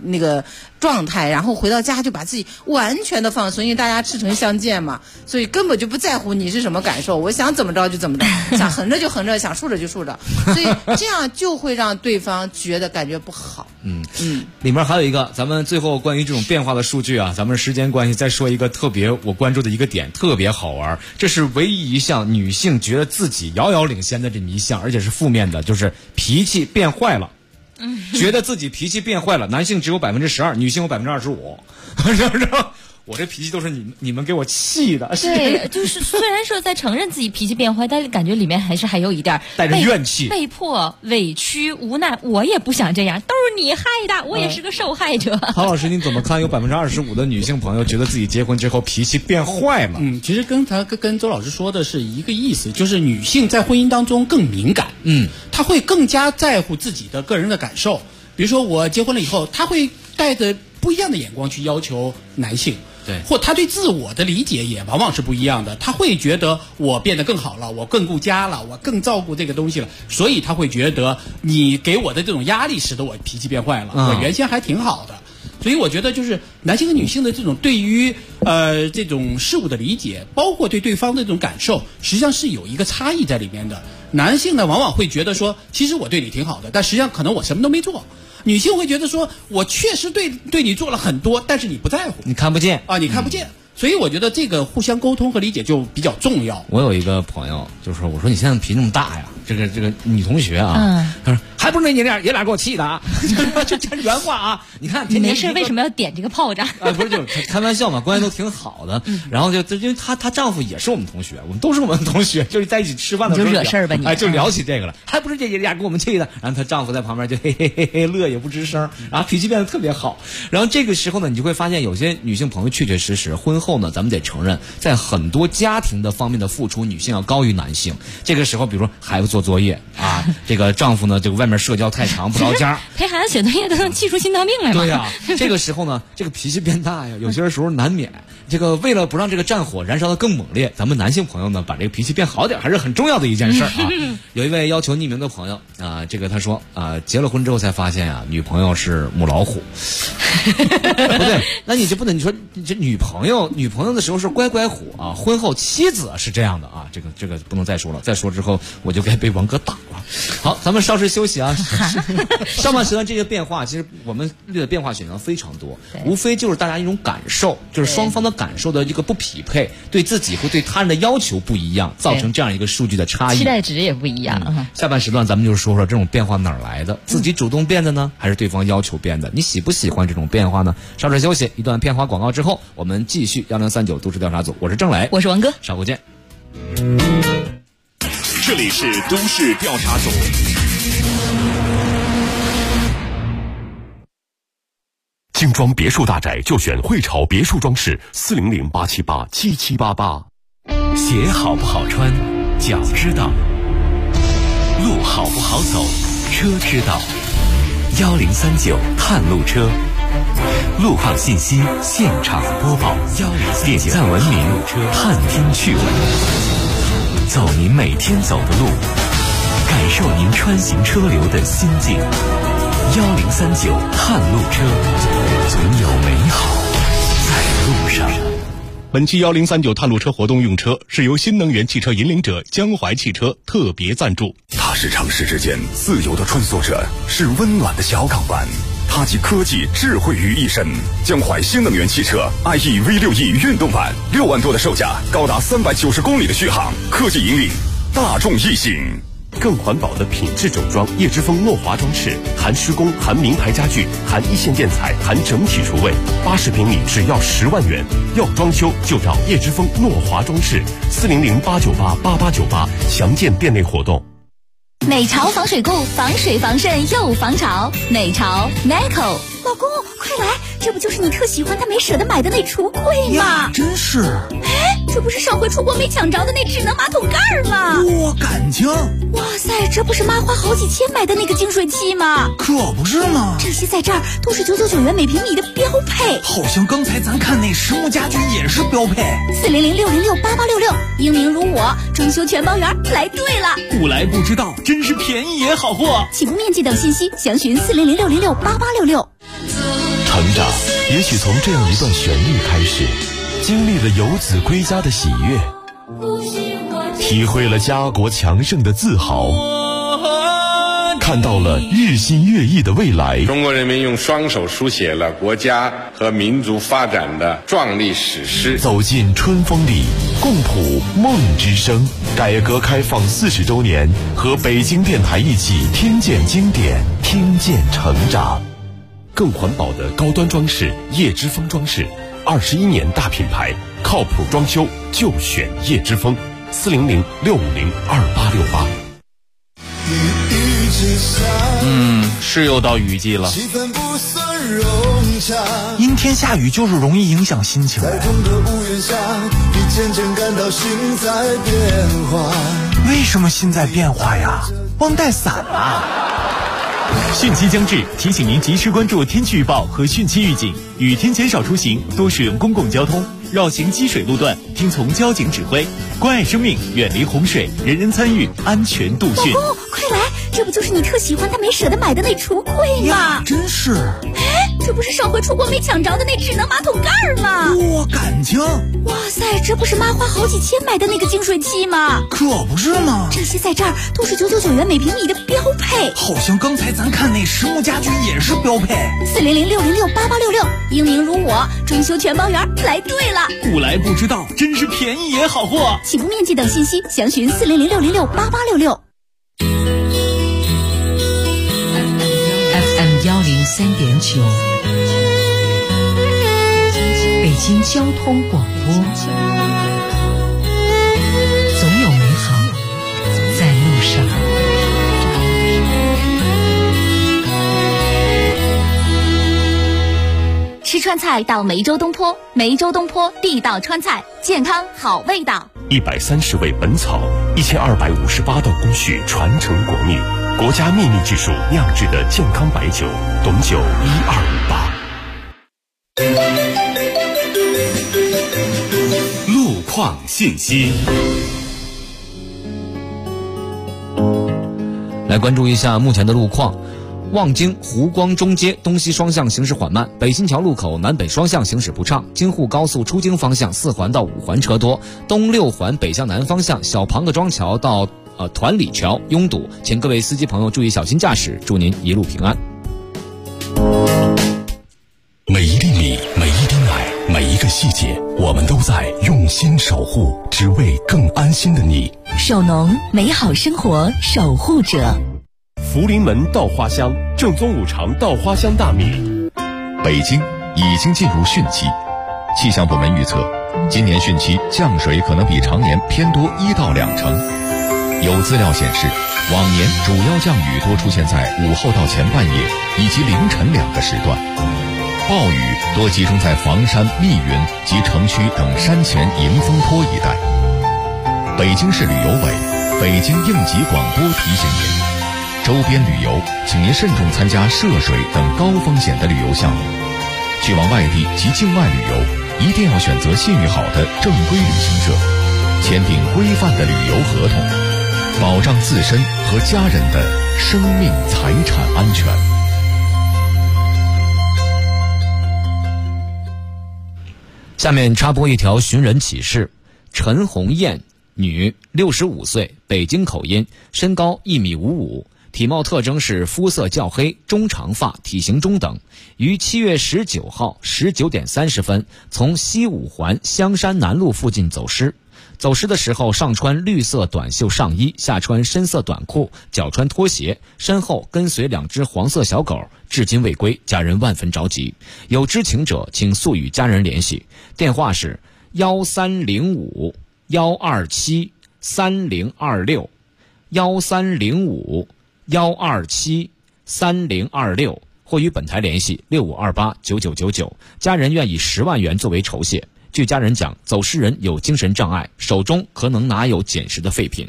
那个状态，然后回到家就把自己完全的放松，因为大家赤诚相见嘛，所以根本就不在乎你是什么感受，我想怎么着就怎么着，想横着就横着，想竖着就竖着，所以这样就会让对方觉得感觉不好。 里面还有一个，咱们最后关于这种变化的数据啊，咱们时间关系再说一个特别我关注的一个点，特别好玩，这是唯一一项女性觉得自己遥遥领先的这么一项，而且是负面的，就是脾气变坏了。觉得自己脾气变坏了，男性只有12%，女性有25%，我这脾气都是你们给我气的。 对，就是虽然说在承认自己脾气变坏，但是感觉里面还有一点带着怨气， 被迫、委屈、无奈。我也不想这样，都是你害的，我也是个受害者。 郝老师，你怎么看？有25%的女性朋友觉得自己结婚之后脾气变坏了。 其实跟周老师说的是一个意思，就是女性在婚姻当中更敏感，她会更加在乎自己的个人的感受。比如说我结婚了以后，她会带着不一样的眼光去要求男性。 对， 或他对自我的理解也往往是不一样的，他会觉得我变得更好了，我更顾家了，我更照顾这个东西了，所以他会觉得你给我的这种压力使得我脾气变坏了，我原先还挺好的。所以我觉得就是男性和女性的这种对于这种事物的理解，包括对对方的这种感受，实际上是有一个差异在里面的。男性呢往往会觉得说，其实我对你挺好的，但实际上可能我什么都没做。女性会觉得说，我确实对你做了很多，但是你不在乎， 你看不见啊，你看不见。所以我觉得这个互相沟通和理解就比较重要。 我有一个朋友就说，我说你现在脾气那么大呀，这个女同学啊，他说还不是你爷俩给我气的啊，这原话啊，你看你没事为什么要点这个炮仗？ 不是，就是开玩笑嘛，关系都挺好的。然后就因为她丈夫也是我们同学，我们都是我们同学，就是在一起吃饭的时候就惹事儿吧你， 就聊起这个了，还不是这爷俩给我们气的。然后她丈夫在旁边就嘿嘿嘿嘿乐也不吱声，然后脾气变得特别好。然后这个时候呢，你就会发现有些女性朋友确确实实婚后呢，咱们得承认，在很多家庭的方面的付出，女性要高于男性。这个时候，比如说孩子做作业啊，这个丈夫呢，这个外面社交太长不着家， 陪孩子写作业都能气出心脏病来嘛。 对呀，这个时候呢，这个脾气变大呀，有些时候难免。这个为了不让这个战火燃烧得更猛烈，咱们男性朋友呢，把这个脾气变好点，还是很重要的一件事啊。有一位要求匿名的朋友啊，这个他说啊，结了婚之后才发现啊，女朋友是母老虎。不对，那你就不能，你说你这女朋友的时候是乖乖虎啊，婚后妻子是这样的啊，这个不能再说了，再说之后我就该被王哥打了。好，咱们稍事休息啊。上半时段这些变化，其实我们列的变化选项非常多，无非就是大家一种感受，就是双方的感受的一个不匹配，对自己和对他人的要求不一样，造成这样一个数据的差异， 期待值也不一样。 下半时段咱们就说说这种变化哪儿来的，自己主动变的呢，还是对方要求变的？你喜不喜欢这种变化呢？稍事休息，一段片花广告之后，我们继续1039都市调查组，我是郑磊， 我是王哥， 稍后见。 这里是都市调查组。 精装别墅大宅就选汇潮别墅装饰，400-878-7788。 鞋好不好穿，脚知道；路好不好走，车知道。1039探路车，路况信息现场播报，1039点赞文明，探听趣闻，走您每天走的路，感受您穿行车流的心境。1039探路车，总有美好在路上。 本期1039探路车活动用车是由新能源汽车引领者江淮汽车特别赞助。 它是城市之间自由的穿梭者，是温暖的小港湾。它集科技智慧于一身。江淮新能源汽车 IE V6E 运动版，6万多的售价，高达390公里的续航，科技引领大众异性。 更环保的品质整装叶之峰诺华装饰，含施工，含名牌家具，含一线建材，含整体厨卫，80平米只要10万元。要装修就找叶之峰诺华装饰，400-898-8898，详见店内活动。 美潮防水固，防水防渗又防潮。美潮 Nico， 老公快来，这不就是你特喜欢但没舍得买的那橱柜吗？ 真是。 哎，这不是上回出国没抢着的那智能马桶盖吗？ 哇，感情！ 哇塞，这不是妈花好几千买的那个净水器吗？ 可不是吗？ 这些在这儿都是999元每平米的标配。 好像刚才咱看那实木家居也是标配。 400-606-8866，英明如我，装修全包圆，来对了。 不来不知道，真是便宜也好货。 起步面积等信息详询400-606-8866。 成长也许从这样一段旋律开始，经历了游子归家的喜悦，体会了家国强盛的自豪，看到了日新月异的未来。 中国人民用双手书写了国家和民族发展的壮丽史诗。 走进春风里，共谱梦之声。改革开放40周年，和北京电台一起听见经典，听见成长。更环保的高端装饰叶之峰装饰，21年大品牌，靠谱装修就选叶之峰。400-650-2868。 是又到雨季了，阴天下雨就是容易影响心情。为什么心在变化呀？忘带伞啊！汛期将至，提醒您及时关注天气预报和汛期预警，雨天减少出行，多使用公共交通，绕行积水路段，听从交警指挥，关爱生命，远离洪水，人人参与，安全度汛。 老公，快来，这不就是你特喜欢但没舍得买的那橱柜吗？ 真是。 哎，这不是上回出国没抢着的那智能马桶盖吗？ 哇，感情！ 哇塞，这不是妈花好几千买的那个净水器吗？ 可不是吗？ 这些在这儿都是999元每平米的标配。 好像刚才咱看那实木家居也是标配。 400-606-8866，英明如我，装修全包圆，来对了。 不来不知道，真是便宜也好货。 起步面积等信息详询400-606-8866。 FM 103.9，北京交通广播，总有美好在路上。 吃川菜到梅州东坡，梅州东坡地道川菜，健康好味道。 130味本草，1258道工序传承国秘，国家秘密技术酿制的健康白酒，董酒1258。 路况信息。 来关注一下目前的路况。望京湖光中街东西双向行驶缓慢，北新桥路口南北双向行驶不畅，京沪高速出京方向4环到5环车多，东6环北向南方向小庞各庄桥到团里桥拥堵，请各位司机朋友注意小心驾驶，祝您一路平安。 每一粒米，每一滴奶，每一个细节，我们都在用心守护，只为更安心的你。 首农，美好生活守护者。 福临门稻花香，正宗五常稻花香大米。 北京已经进入汛期，气象部门预测，今年汛期降水可能比常年偏多1到2成。有资料显示，往年主要降雨多出现在午后到前半夜以及凌晨2个时段，暴雨多集中在房山、密云及城区等山前迎风坡一带。北京市旅游委、北京应急广播提醒您，周边旅游请您慎重参加涉水等高风险的旅游项目，去往外地及境外旅游一定要选择信誉好的正规旅行社，签订规范的旅游合同，保障自身和家人的生命财产安全。 下面插播一条寻人启事：陈红艳，女，65岁，北京口音，身高1.55米，体貌特征是肤色较黑，中长发，体型中等。于7月19号19点30分从西5环香山南路附近走失。走失的时候上穿绿色短袖上衣，下穿深色短裤，脚穿拖鞋，身后跟随2只黄色小狗，至今未归，家人万分着急。有知情者请速与家人联系，电话是1305 127 3026 1305 127 3026，或与本台联系65289999，家人愿以10万元作为酬谢。据家人讲，走失人有精神障碍，手中可能拿有捡拾的废品。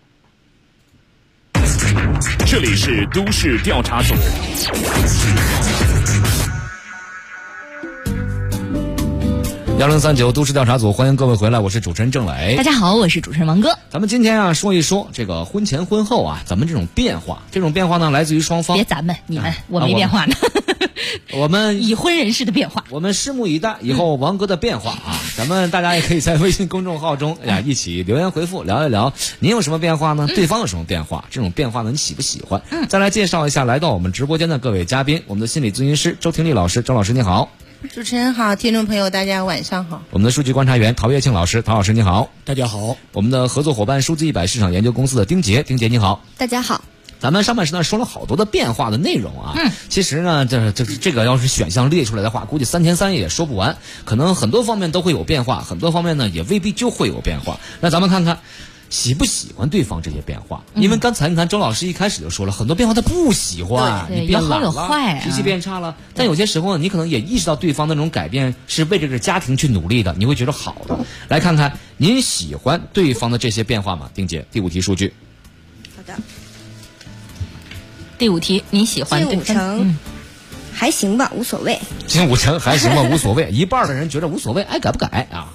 这里是都市调查组。 1039都市调查组，欢迎各位回来，我是主持人郑磊。 大家好，我是主持人王哥。 咱们今天说一说这个婚前婚后咱们这种变化。这种变化呢，来自于双方。 别咱们，你们，我没变化呢。 我们已婚人士的变化， 我们拭目以待以后王哥的变化啊！咱们大家也可以在微信公众号中一起留言回复，聊一聊您有什么变化呢？对方有什么变化？这种变化呢，你喜不喜欢？再来介绍一下来到我们直播间的各位嘉宾，我们的心理咨询师周婷丽老师，周老师你好。 主持人好，听众朋友大家晚上好。 我们的数据观察员陶月庆老师，陶老师你好。 大家好。 我们的合作伙伴数字100市场研究公司的丁杰，丁杰你好。 大家好。 咱们上半时段说了好多的变化的内容啊，其实呢，这个要是选项列出来的话，估计3天3夜也说不完，可能很多方面都会有变化，很多方面呢也未必就会有变化。那咱们看看喜不喜欢对方这些变化，因为刚才你看周老师一开始就说了，很多变化他不喜欢，你变懒了，脾气变差了，但有些时候呢，你可能也意识到对方那种改变是为这个家庭去努力的，你会觉得好的。来看看您喜欢对方的这些变化吗？丁姐，第5题数据。 好的。 第5题，你喜欢近5成，还行吧，无所谓。 近5成还行吧，无所谓。一半的人觉得无所谓，爱改不改啊。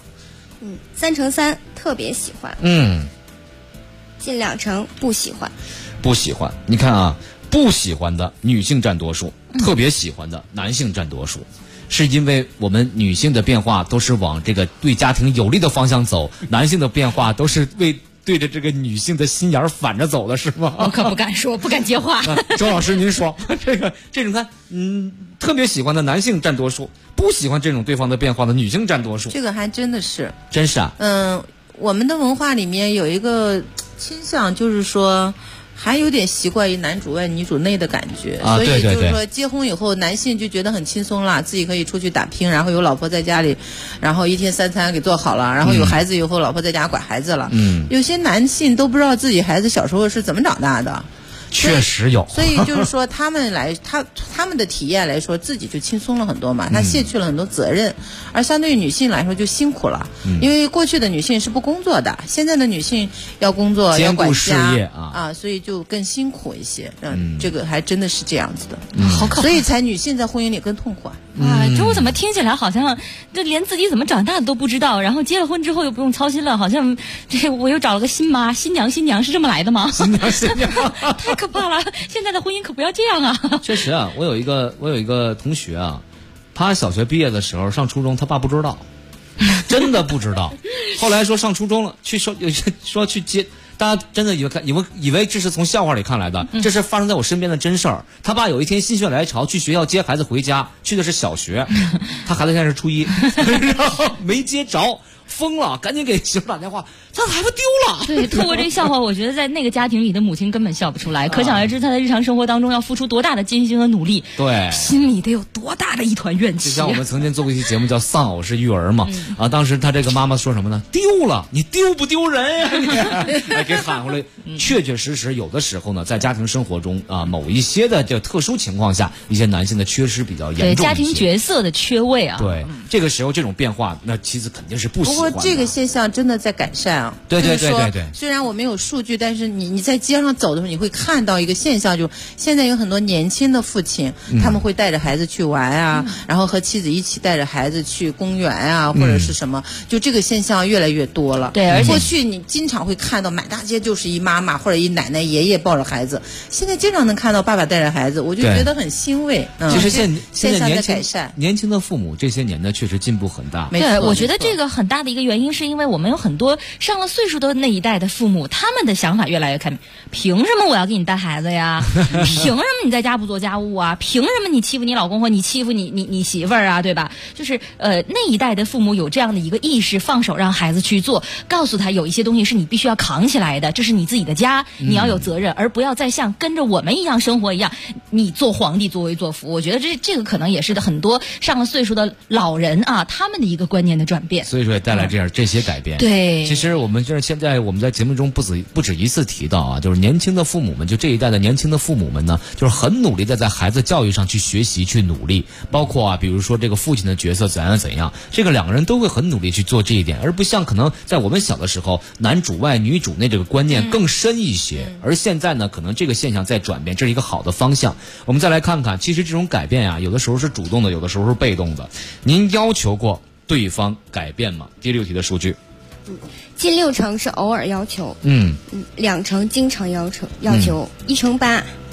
3成3特别喜欢。近2成不喜欢。 不喜欢，你看啊，不喜欢的女性占多数，特别喜欢的男性占多数。是因为我们女性的变化都是往这个对家庭有利的方向走，男性的变化都是对着这个女性的心眼反着走的，是吗？ 我可不敢说，不敢接话。 周老师您说，这种看，特别喜欢的男性占多数，不喜欢这种对方的变化的女性占多数。 这个还真的是， 真是啊。 我们的文化里面有一个倾向，就是说还有点习惯于男主外女主内的感觉，所以就是说结婚以后男性就觉得很轻松了，自己可以出去打拼，然后有老婆在家里，然后1天3餐给做好了，然后有孩子以后老婆在家管孩子了。有些男性都不知道自己孩子小时候是怎么长大的。 确实有， 所以就是说他们的体验来说，自己就轻松了很多嘛，他卸去了很多责任，而相对于女性来说就辛苦了，因为过去的女性是不工作的，现在的女性要工作要管家， 事业所以就更辛苦一些。这个还真的是这样子的， 好可怕， 所以才女性在婚姻里更痛快。 这我怎么听起来好像这连自己怎么长大的都不知道，然后结了婚之后又不用操心了，好像我又找了个新妈，新娘是这么来的吗？ 新娘太可怕了！现在的婚姻可不要这样啊！ 确实啊，我有一个同学啊，他小学毕业的时候上初中，他爸不知道，真的不知道。后来说上初中了，说去接。大家真的以为这是从笑话里看来的，这是发生在我身边的真事儿。他爸有一天心血来潮去学校接孩子回家，去的是小学，他孩子现在是初1，然后没接着。疯了，赶紧给媳妇打电话，他孩子丢了。 对，透过这个笑话，我觉得在那个家庭里的母亲根本笑不出来，可想而知他在日常生活当中要付出多大的艰辛和努力， 对， 心里得有多大的一团怨气。 就像我们曾经做过一期节目叫《丧偶式育儿》嘛，当时他这个妈妈说什么呢？丢了，你丢不丢人呀？你给喊回来。确确实实，有的时候呢，在家庭生活中某一些的这特殊情况下，一些男性的缺失比较严重，对家庭角色的缺位啊。 对，这个时候这种变化，那妻子肯定是不喜欢的。 不过这个现象真的在改善啊。 对。 虽然我没有数据，但是你在街上走的时候，你会看到一个现象，就是现在有很多年轻的父亲，他们会带着孩子去玩啊，然后和妻子一起带着孩子去公园啊，或者是什么，就这个现象越来越多了。 对，而且过去你经常会看到满大街就是一妈妈或者一奶奶爷爷抱着孩子，现在经常能看到爸爸带着孩子，我就觉得很欣慰。 其实现在在改善， 年轻的父母这些年呢，确实进步很大。 对，我觉得这个很大的一个原因是因为我们有很多上了岁数的那一代的父母，他们的想法越来越开明。凭什么我要给你带孩子呀？凭什么你在家不做家务啊？凭什么你欺负你老公或你欺负你媳妇儿啊？对吧？就是那一代的父母有这样的一个意识，放手让孩子去做，告诉他有一些东西是你必须要扛起来的，这是你自己的家，你要有责任，而不要再像跟着我们一样生活一样，你做皇帝作威作福。我觉得这个可能也是很多上了岁数的老人啊，他们的一个观念的转变， 所以说也带来这些改变。 对， 其实我们就是现在我们在节目中不止一次提到啊，就是年轻的父母们，就这一代的年轻的父母们呢，就是很努力的在孩子教育上去学习去努力，包括比如说这个父亲的角色怎样，这个两个人都会很努力去做这一点，而不像可能在我们小的时候男主外女主内这个观念更深一些，而现在呢，可能这个现象在转变，这是一个好的方向。我们再来看看，其实这种改变啊，有的时候是主动的，有的时候是被动的。您要求过对方改变吗？第6题的数据。 近6成是偶尔要求，2成经常要求，1成8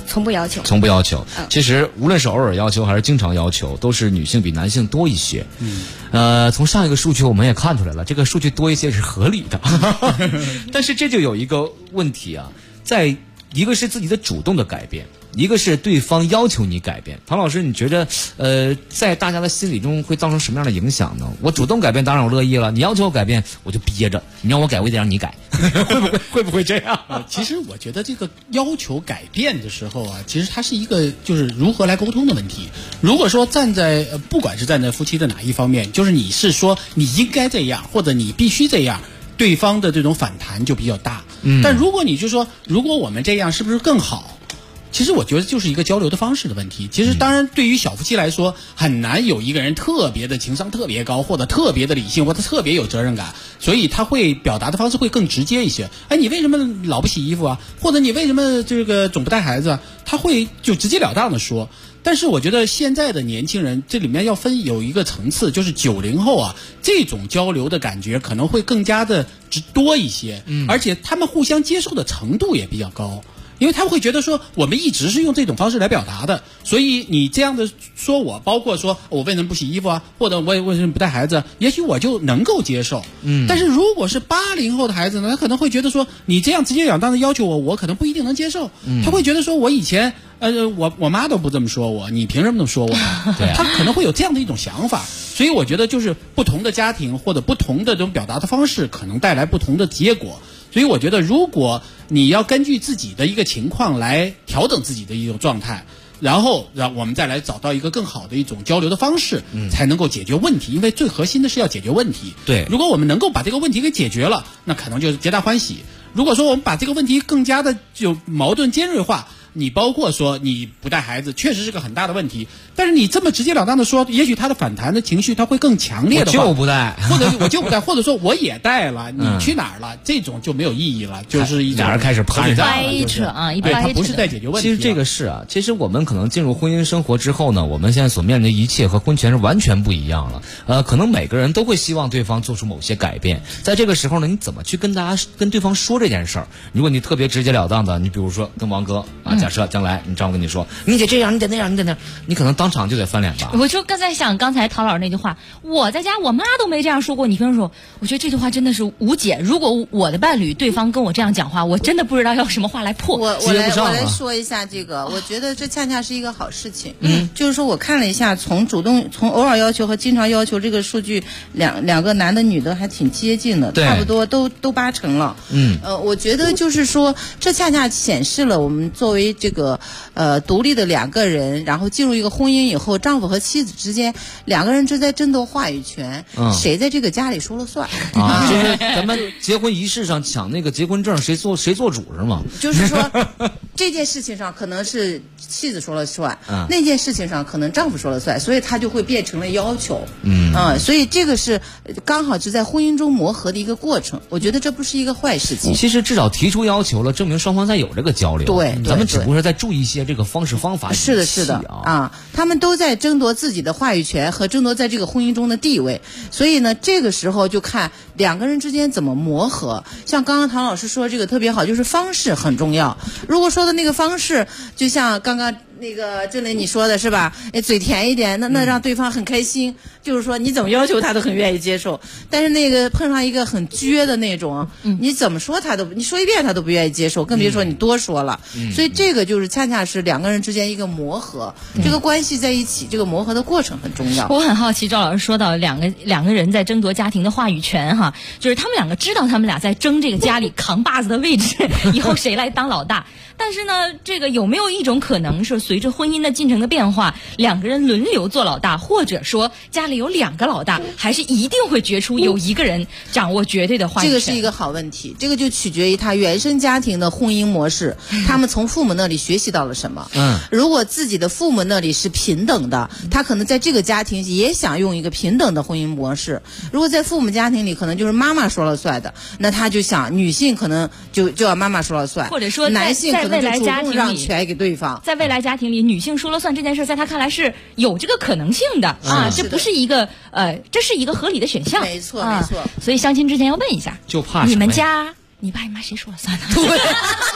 从不要求。 从不要求。其实无论是偶尔要求还是经常要求，都是女性比男性多一些。从上一个数据我们也看出来了，这个数据多一些是合理的。但是这就有一个问题啊，在一个是自己的主动的改变，一个是对方要求你改变。唐老师，你觉得在大家的心理中会造成什么样的影响呢？我主动改变当然我乐意了，你要求我改变我就憋着，你让我改我也得让你改。会不会这样？ 其实我觉得这个要求改变的时候啊，其实它是一个就是如何来沟通的问题。如果说不管是站在夫妻的哪一方面，就是你是说你应该这样，或者你必须这样，对方的这种反弹就比较大。但如果你就说如果我们这样是不是更好，其实我觉得就是一个交流的方式的问题。其实当然对于小夫妻来说，很难有一个人特别的情商特别高，或者特别的理性，或者特别有责任感，所以他会表达的方式会更直接一些。哎，你为什么老不洗衣服啊？或者你为什么这个总不带孩子啊？他会就直截了当的说。但是我觉得现在的年轻人这里面要有一个层次，就是90后啊，这种交流的感觉可能会更加的多一些，而且他们互相接受的程度也比较高。因为他们会觉得说我们一直是用这种方式来表达的，所以你这样的说我，包括说我为什么不洗衣服啊，或者我为什么不带孩子，也许我就能够接受。但是如果是80后的孩子呢，他可能会觉得说你这样直截了当的要求我可能不一定能接受。他会觉得说我以前我妈都不这么说我，你凭什么这么说我？他可能会有这样的一种想法。所以我觉得就是不同的家庭或者不同的这种表达的方式，可能带来不同的结果。所以我觉得如果你要根据自己的一个情况来调整自己的一种状态，然后让我们再来找到一个更好的一种交流的方式，才能够解决问题。因为最核心的是要解决问题。对，如果我们能够把这个问题给解决了，那可能就是皆大欢喜。如果说我们把这个问题更加的就矛盾尖锐化，你包括说你不带孩子确实是个很大的问题，但是你这么直截了当的说，也许他的反弹的情绪他会更强烈的话，我就不带，或者我就不带，或者说我也带了，你去哪儿了，这种就没有意义了，就是一种俩人开始攀掰扯啊，一掰扯， 他不是在解决问题。 其实这个是啊，其实我们可能进入婚姻生活之后呢，我们现在所面临的一切和婚前是完全不一样了。可能每个人都会希望对方做出某些改变，在这个时候呢，你怎么去跟对方说这件事儿？如果你特别直截了当的，你比如说跟王哥啊，假设将来你丈夫跟你说，你得这样，你得那样，你得那样，你可能当场就得翻脸吧。 我就刚才想刚才陶老师那句话，我在家我妈都没这样说过，你凭什么说？我觉得这句话真的是无解。如果我的伴侣对方跟我这样讲话，我真的不知道要什么话来破。 我来说一下这个，我觉得这恰恰是一个好事情。就是说我看了一下，从偶尔要求和经常要求这个数据，两个男的女的还挺接近的，差不多都80%了。我觉得就是说，这恰恰显示了我们作为这个独立的两个人，然后进入一个婚姻以后，丈夫和妻子之间两个人正在争夺话语权，谁在这个家里说了算啊？就是咱们结婚仪式上抢那个结婚证，谁做主是吗？ 就是说这件事情上可能是妻子说了算，那件事情上可能丈夫说了算，所以他就会变成了要求。所以这个是刚好是在婚姻中磨合的一个过程，我觉得这不是一个坏事情。 其实至少提出要求了，证明双方在有这个交流。 对， 咱们只不过是在注意一些这个方式方法。 是的啊，他们都在争夺自己的话语权和争夺在这个婚姻中的地位，所以呢，这个时候就看两个人之间怎么磨合。像刚刚唐老师说这个特别好，就是方式很重要。如果说的那个方式，就像刚刚那个郑磊你说的是吧？嘴甜一点，那让对方很开心，就是说你怎么要求他都很愿意接受。但是那个碰上一个很撅的那种，你怎么说你说一遍他都不愿意接受，更别说你多说了。所以这个就是恰恰是两个人之间一个磨合，这个关系在一起，这个磨合的过程很重要。 我很好奇，赵老师说到两个人在争夺家庭的话语权哈，就是他们两个知道他们俩在争这个家里扛把子的位置，以后谁来当老大。但是呢，这个有没有一种可能是随着婚姻的进程的变化，两个人轮流做老大，或者说家里有2个老大，还是一定会决出有一个人掌握绝对的话语权？ 这个是一个好问题，这个就取决于他原生家庭的婚姻模式，他们从父母那里学习到了什么。如果自己的父母那里是平等的，他可能在这个家庭也想用一个平等的婚姻模式。如果在父母家庭里可能就是妈妈说了算的，那他就想女性可能就要妈妈说了算， 或者说男性可能就主动让权给对方。 在未来家庭里，女性说了算这件事，在他看来是有这个可能性的啊，这不是一个这是一个合理的选项。 没错。 所以相亲之前要问一下， 就怕你们家你爸你妈谁说了算呢？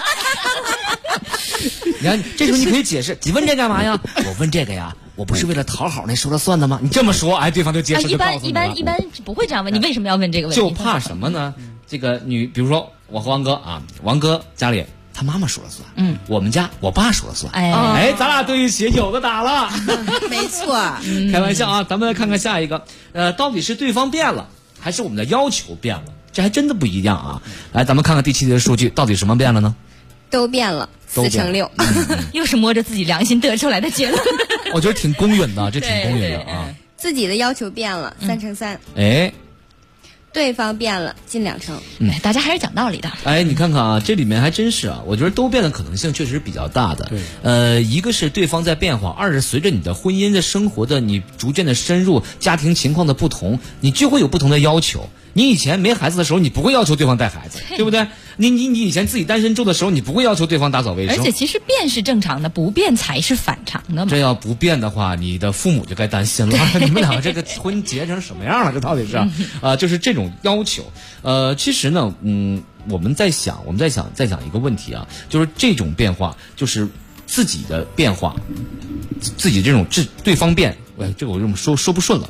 你看，这时候你可以解释，你问这干嘛呀？我问这个呀，我不是为了讨好那说了算的吗？你这么说，哎，对方就接受，就告诉你了。 一般不会这样问，你为什么要问这个问题？ 就怕什么呢？这个比如说我和王哥啊，王哥家里他妈妈说了算，我们家我爸说了算，咱俩对一起有的打了， 没错， 开玩笑啊，咱们来看看下一个，到底是对方变了，还是我们的要求变了？这还真的不一样啊！来，咱们看看第7题的数据，到底什么变了呢？ 都变了，4×6， 又是摸着自己良心得出来的结论。 我觉得挺公允的，这挺公允的啊。 自己的要求变了，3×3。对方变了，近2成。 大家还是讲道理的。 你看看啊，这里面还真是啊，我觉得都变的可能性确实比较大的。对，一个是对方在变化，二是随着你的婚姻的生活的你逐渐的深入，家庭情况的不同，你就会有不同的要求。你以前没孩子的时候，你不会要求对方带孩子，对不对？你以前自己单身住的时候，你不会要求对方打扫卫生。 而且其实变是正常的，不变才是反常的嘛。 这要不变的话，你的父母就该担心了，你们两个这个婚结成什么样了？这到底是就是这种要求。其实呢，我们在想一个问题啊，就是这种变化，就是自己的变化，自己这种对方变，这个我这么说不顺了。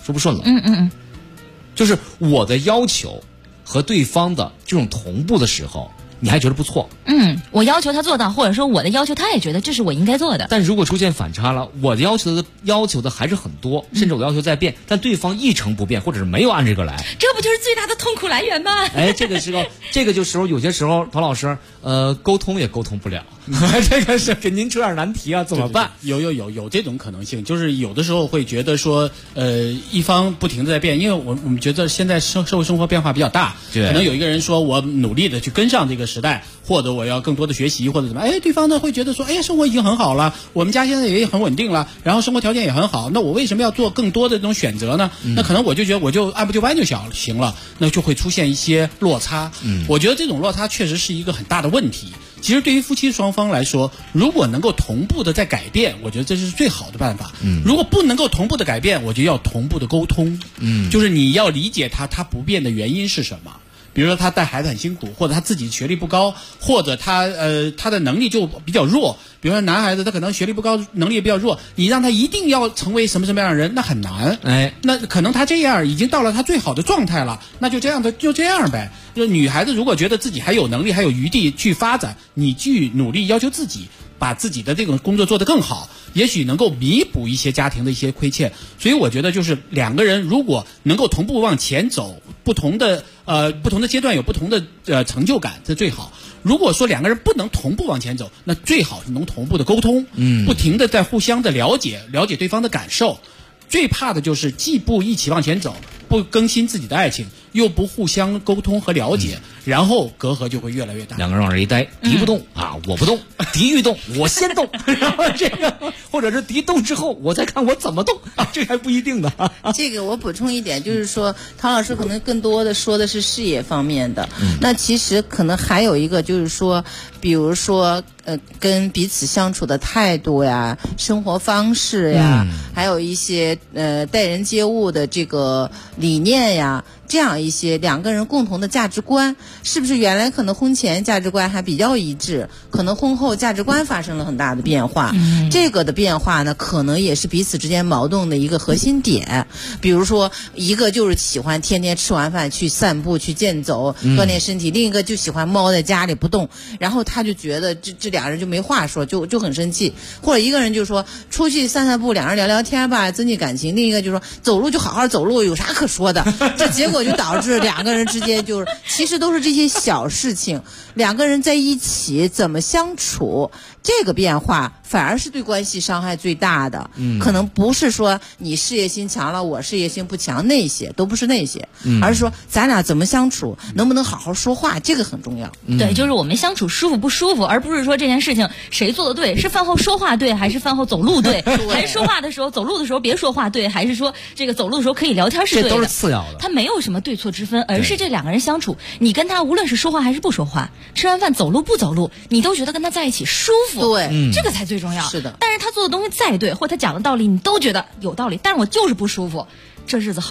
就是我的要求和对方的这种同步的时候，你还觉得不错。 我要求他做到，或者说我的要求他也觉得这是我应该做的。 但如果出现反差了，我的要求的还是很多，甚至我的要求在变，但对方一成不变，或者是没有按这个来， 这不就是最大的痛苦来源吗？ 这个时候有些时候陶老师沟通也沟通不了。这个是给您出点难题啊，怎么办？ 有这种可能性，就是有的时候会觉得说，一方不停的在变，因为我们觉得现在社会生活变化比较大，可能有一个人说我努力的去跟上这个时代，或者我要更多的学习，或者怎么，对方呢会觉得说，生活已经很好了，我们家现在也很稳定了，然后生活条件也很好，那我为什么要做更多的这种选择呢？那可能我就觉得我就按部就班就行了，那就会出现一些落差。我觉得这种落差确实是一个很大的问题。其实对于夫妻双方来说，如果能够同步的在改变，我觉得这是最好的办法。如果不能够同步的改变，我觉得要同步的沟通。就是你要理解他不变的原因是什么。比如说他带孩子很辛苦，或者他自己学历不高，或者他的能力就比较弱。比如说男孩子他可能学历不高，能力也比较弱，你让他一定要成为什么样的人，那很难。那可能他这样已经到了他最好的状态了，那就这样呗。就女孩子如果觉得自己还有能力还有余地去发展，你去努力要求自己，把自己的这种工作做得更好，也许能够弥补一些家庭的一些亏欠。所以我觉得就是两个人如果能够同步往前走，不同的阶段有不同的成就感，这最好。如果说两个人不能同步往前走，那最好是能同步的沟通，不停的在互相的了解对方的感受。最怕的就是既不一起往前走，不更新自己的爱情，又不互相沟通和了解，然后隔阂就会越来越大。 两个人往这一待，敌不动我不动，敌欲动我先动，然后这个或者是敌动之后，我再看我怎么动这还不一定的。 这个我补充一点，就是说陶老师可能更多的说的是事业方面的，那其实可能还有一个就是说，比如说跟彼此相处的态度呀、生活方式呀，还有一些待人接物的这个理念呀，这样一些两个人共同的价值观，是不是原来可能婚前价值观还比较一致，可能婚后价值观发生了很大的变化，这个的变化呢，可能也是彼此之间矛盾的一个核心点。比如说一个就是喜欢天天吃完饭去散步去健走锻炼身体，另一个就喜欢猫在家里不动，然后他就觉得这俩人就没话说，就很生气。或者一个人就说出去散散步，两人聊聊天吧，增进感情，另一个就说走路就好好走路，有啥可说的。这结果就导致两个人之间就是其实都是这些小事情，两个人在一起怎么相处，这个变化反而是对关系伤害最大的。可能不是说你事业心强了我事业心不强，那些都不是那些，而是说咱俩怎么相处，能不能好好说话，这个很重要。 对，就是我们相处舒服不舒服，而不是说这件事情谁做的对，是饭后说话对，还是饭后走路对，还是说话的时候走路的时候别说话对，还是说这个走路的时候可以聊天是对的， 这都是次要的。 它没有什么对错之分，而是这两个人相处，你跟他无论是说话还是不说话，吃完饭走路不走路，你都觉得跟他在一起舒服， 对， 这个才最重要。 是的。 但是他做的东西再对，或他讲的道理你都觉得有道理，但是我就是不舒服，这日子好不了。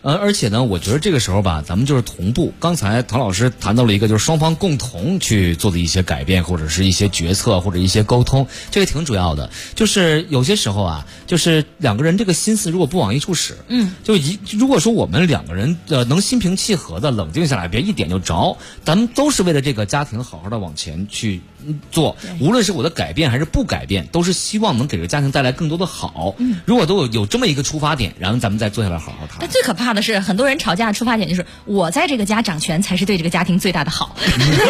而且呢，我觉得这个时候吧，咱们就是同步。刚才唐老师谈到了一个，就是双方共同去做的一些改变，或者是一些决策，或者一些沟通，这个挺主要的。就是有些时候啊，就是两个人这个心思如果不往一处使，如果说我们两个人能心平气和的冷静下来，别一点就着，咱们都是为了这个家庭好好的往前去做，无论是我的改变还是不改变，都是希望能给这个家庭带来更多的好。如果都有这么一个出发点，然后咱们再坐下来好好谈。 但最可怕的是，很多人吵架的出发点就是我在这个家掌权才是对这个家庭最大的好。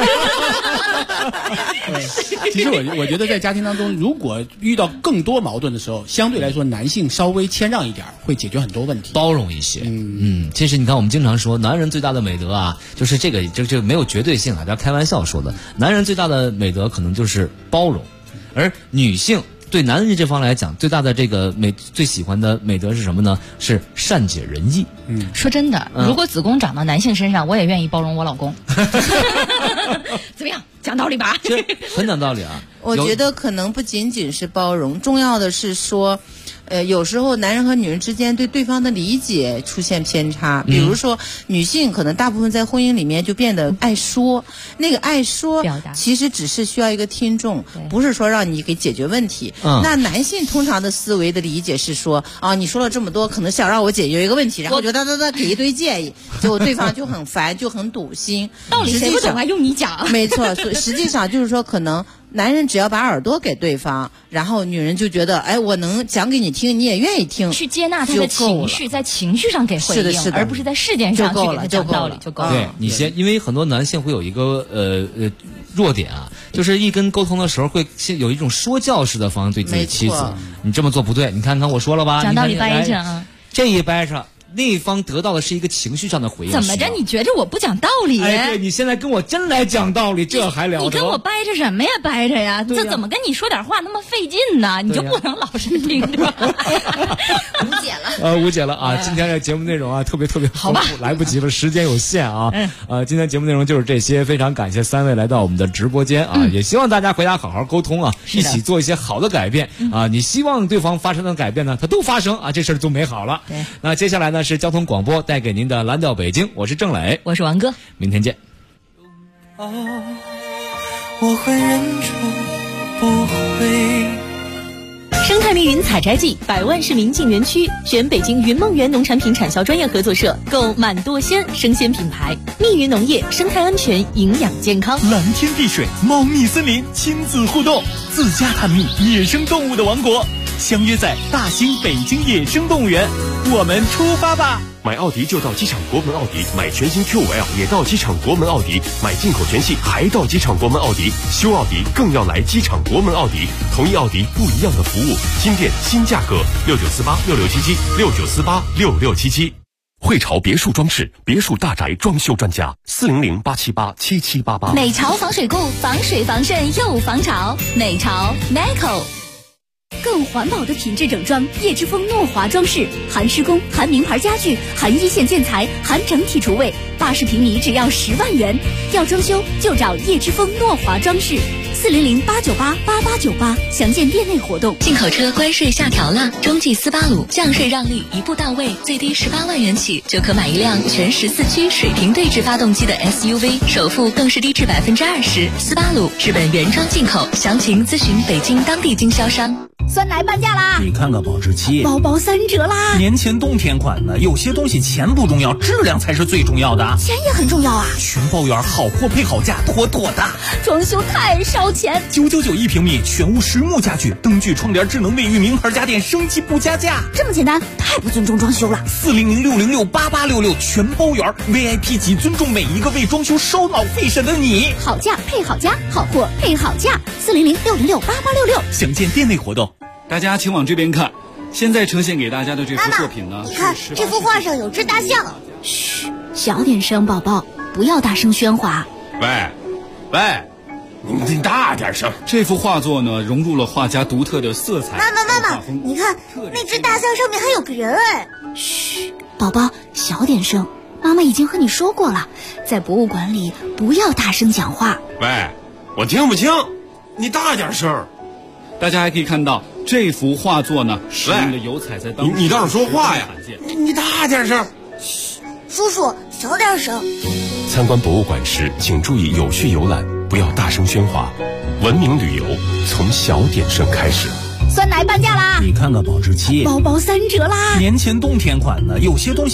其实我觉得在家庭当中，如果遇到更多矛盾的时候，相对来说男性稍微谦让一点，会解决很多问题， 包容一些。其实你看，我们经常说，男人最大的美德啊，就是这个没有绝对性啊，叫开玩笑说的。男人最大的美德可能就是包容，而女性对男人这方来讲，最大的这个最喜欢的美德是什么呢？是善解人意。 说真的，如果子宫长到男性身上，我也愿意包容我老公。怎么样？讲道理吧？ 很讲道理啊。 我觉得可能不仅仅是包容，重要的是说，有时候男人和女人之间对对方的理解出现偏差。比如说，女性可能大部分在婚姻里面就变得爱说，那个爱说其实只是需要一个听众，不是说让你给解决问题。那男性通常的思维的理解是说，你说了这么多，可能想让我解决一个问题，然后就哒给一堆建议，结果对方就很烦，就很堵心。 道理谁不懂啊？用你讲。 没错，所以实际上就是说，可能男人只要把耳朵给对方，然后女人就觉得，我能讲给你听，你也愿意听， 去接纳他的情绪，在情绪上给回应， 是的， 而不是在事件上去给他讲道理就够了。 对，你先，因为很多男性会有一个弱点啊，就是一跟沟通的时候会有一种说教式的方式对自己妻子，你这么做不对，你看看我说了吧， 讲道理掰扯啊， 这一掰扯。那方得到的是一个情绪上的回应。 怎么着？你觉着我不讲道理？ 对，你现在跟我真来讲道理，这还了得？ 你跟我掰扯什么呀？掰扯呀！这怎么跟你说点话那么费劲呢？你就不能老实听着？ 无解了。 无解了啊！今天的节目内容啊，特别丰富，来不及了，时间有限啊。今天节目内容就是这些，非常感谢3位来到我们的直播间啊，也希望大家回家好好沟通啊，一起做一些好的改变啊。你希望对方发生的改变呢，它都发生啊，这事儿就美好了。那接下来呢？是交通广播带给您的蓝调北京，我是郑磊， 我是王哥， 明天见。 我会忍住不会。 生态密云采摘季，100万市民进园区，选北京云梦园农产品产销专业合作社，购满多鲜生鲜品牌。密云农业，生态安全，营养健康。 蓝天碧水，猫蜜森林，亲子互动，自家探秘野生动物的王国。相约在大兴北京野生动物园，我们出发吧！ 买奥迪就到机场国门奥迪，买全新 Q5L 也到机场国门奥迪，买进口全系还到机场国门奥迪，修奥迪更要来机场国门奥迪。同一奥迪不一样的服务，新店新价格，69486677，69486677。汇潮别墅装饰，别墅大宅装修专家，400-878-7788。 美潮防水固，防水防渗又防潮。美潮 NICO。更环保的品质整装，叶之峰诺华装饰，含施工，含名牌家具，含一线建材，含整体厨卫，80平米只要10万元。要装修就找叶之峰诺华装饰，400-898-8898，详见店内活动。 进口车关税下调了，中际斯巴鲁降税让利一步到位，最低18万元起就可买一辆全14驱水平对置发动机的 SUV， 首付更是低至20%。斯巴鲁日本原装进口，详情咨询北京当地经销商。 酸奶半价啦！ 你看看保质期， 包包3折啦！ 年前冬天款的，有些东西钱不重要，质量才是最重要的。 钱也很重要啊！ 全包圆，好货配好价，妥妥的。 装修太烧钱 ，999一平米，全屋实木家具，灯具、窗帘、智能卫浴，名牌家电，升级不加价。 这么简单，太不尊重装修了。 400-606-8866，全包圆 ，VIP 级，尊重每一个为装修烧脑费神的你。 好价配好家，好货配好价，400-606-8866， 详见店内活动。 大家请往这边看，现在呈现给大家的这幅作品呢， 你看这幅画上有只大象。嘘，小点声，宝宝，不要大声喧哗。 喂，你大点声。这幅画作呢，融入了画家独特的色彩。 妈妈，你看那只大象上面还有个人哎。嘘，宝宝，小点声。妈妈已经和你说过了，在博物馆里不要大声讲话。 喂，我听不清，你大点声。大家还可以看到这幅画作呢，使用的油彩在当中。 你倒是说话呀！ 你大点声。 叔叔小点声。 参观博物馆时，请注意有序游览，不要大声喧哗。文明旅游从小点声开始。 酸奶半价啦！ 你看看保质期， 包包3折啦！ 年前冬天款的，有些东西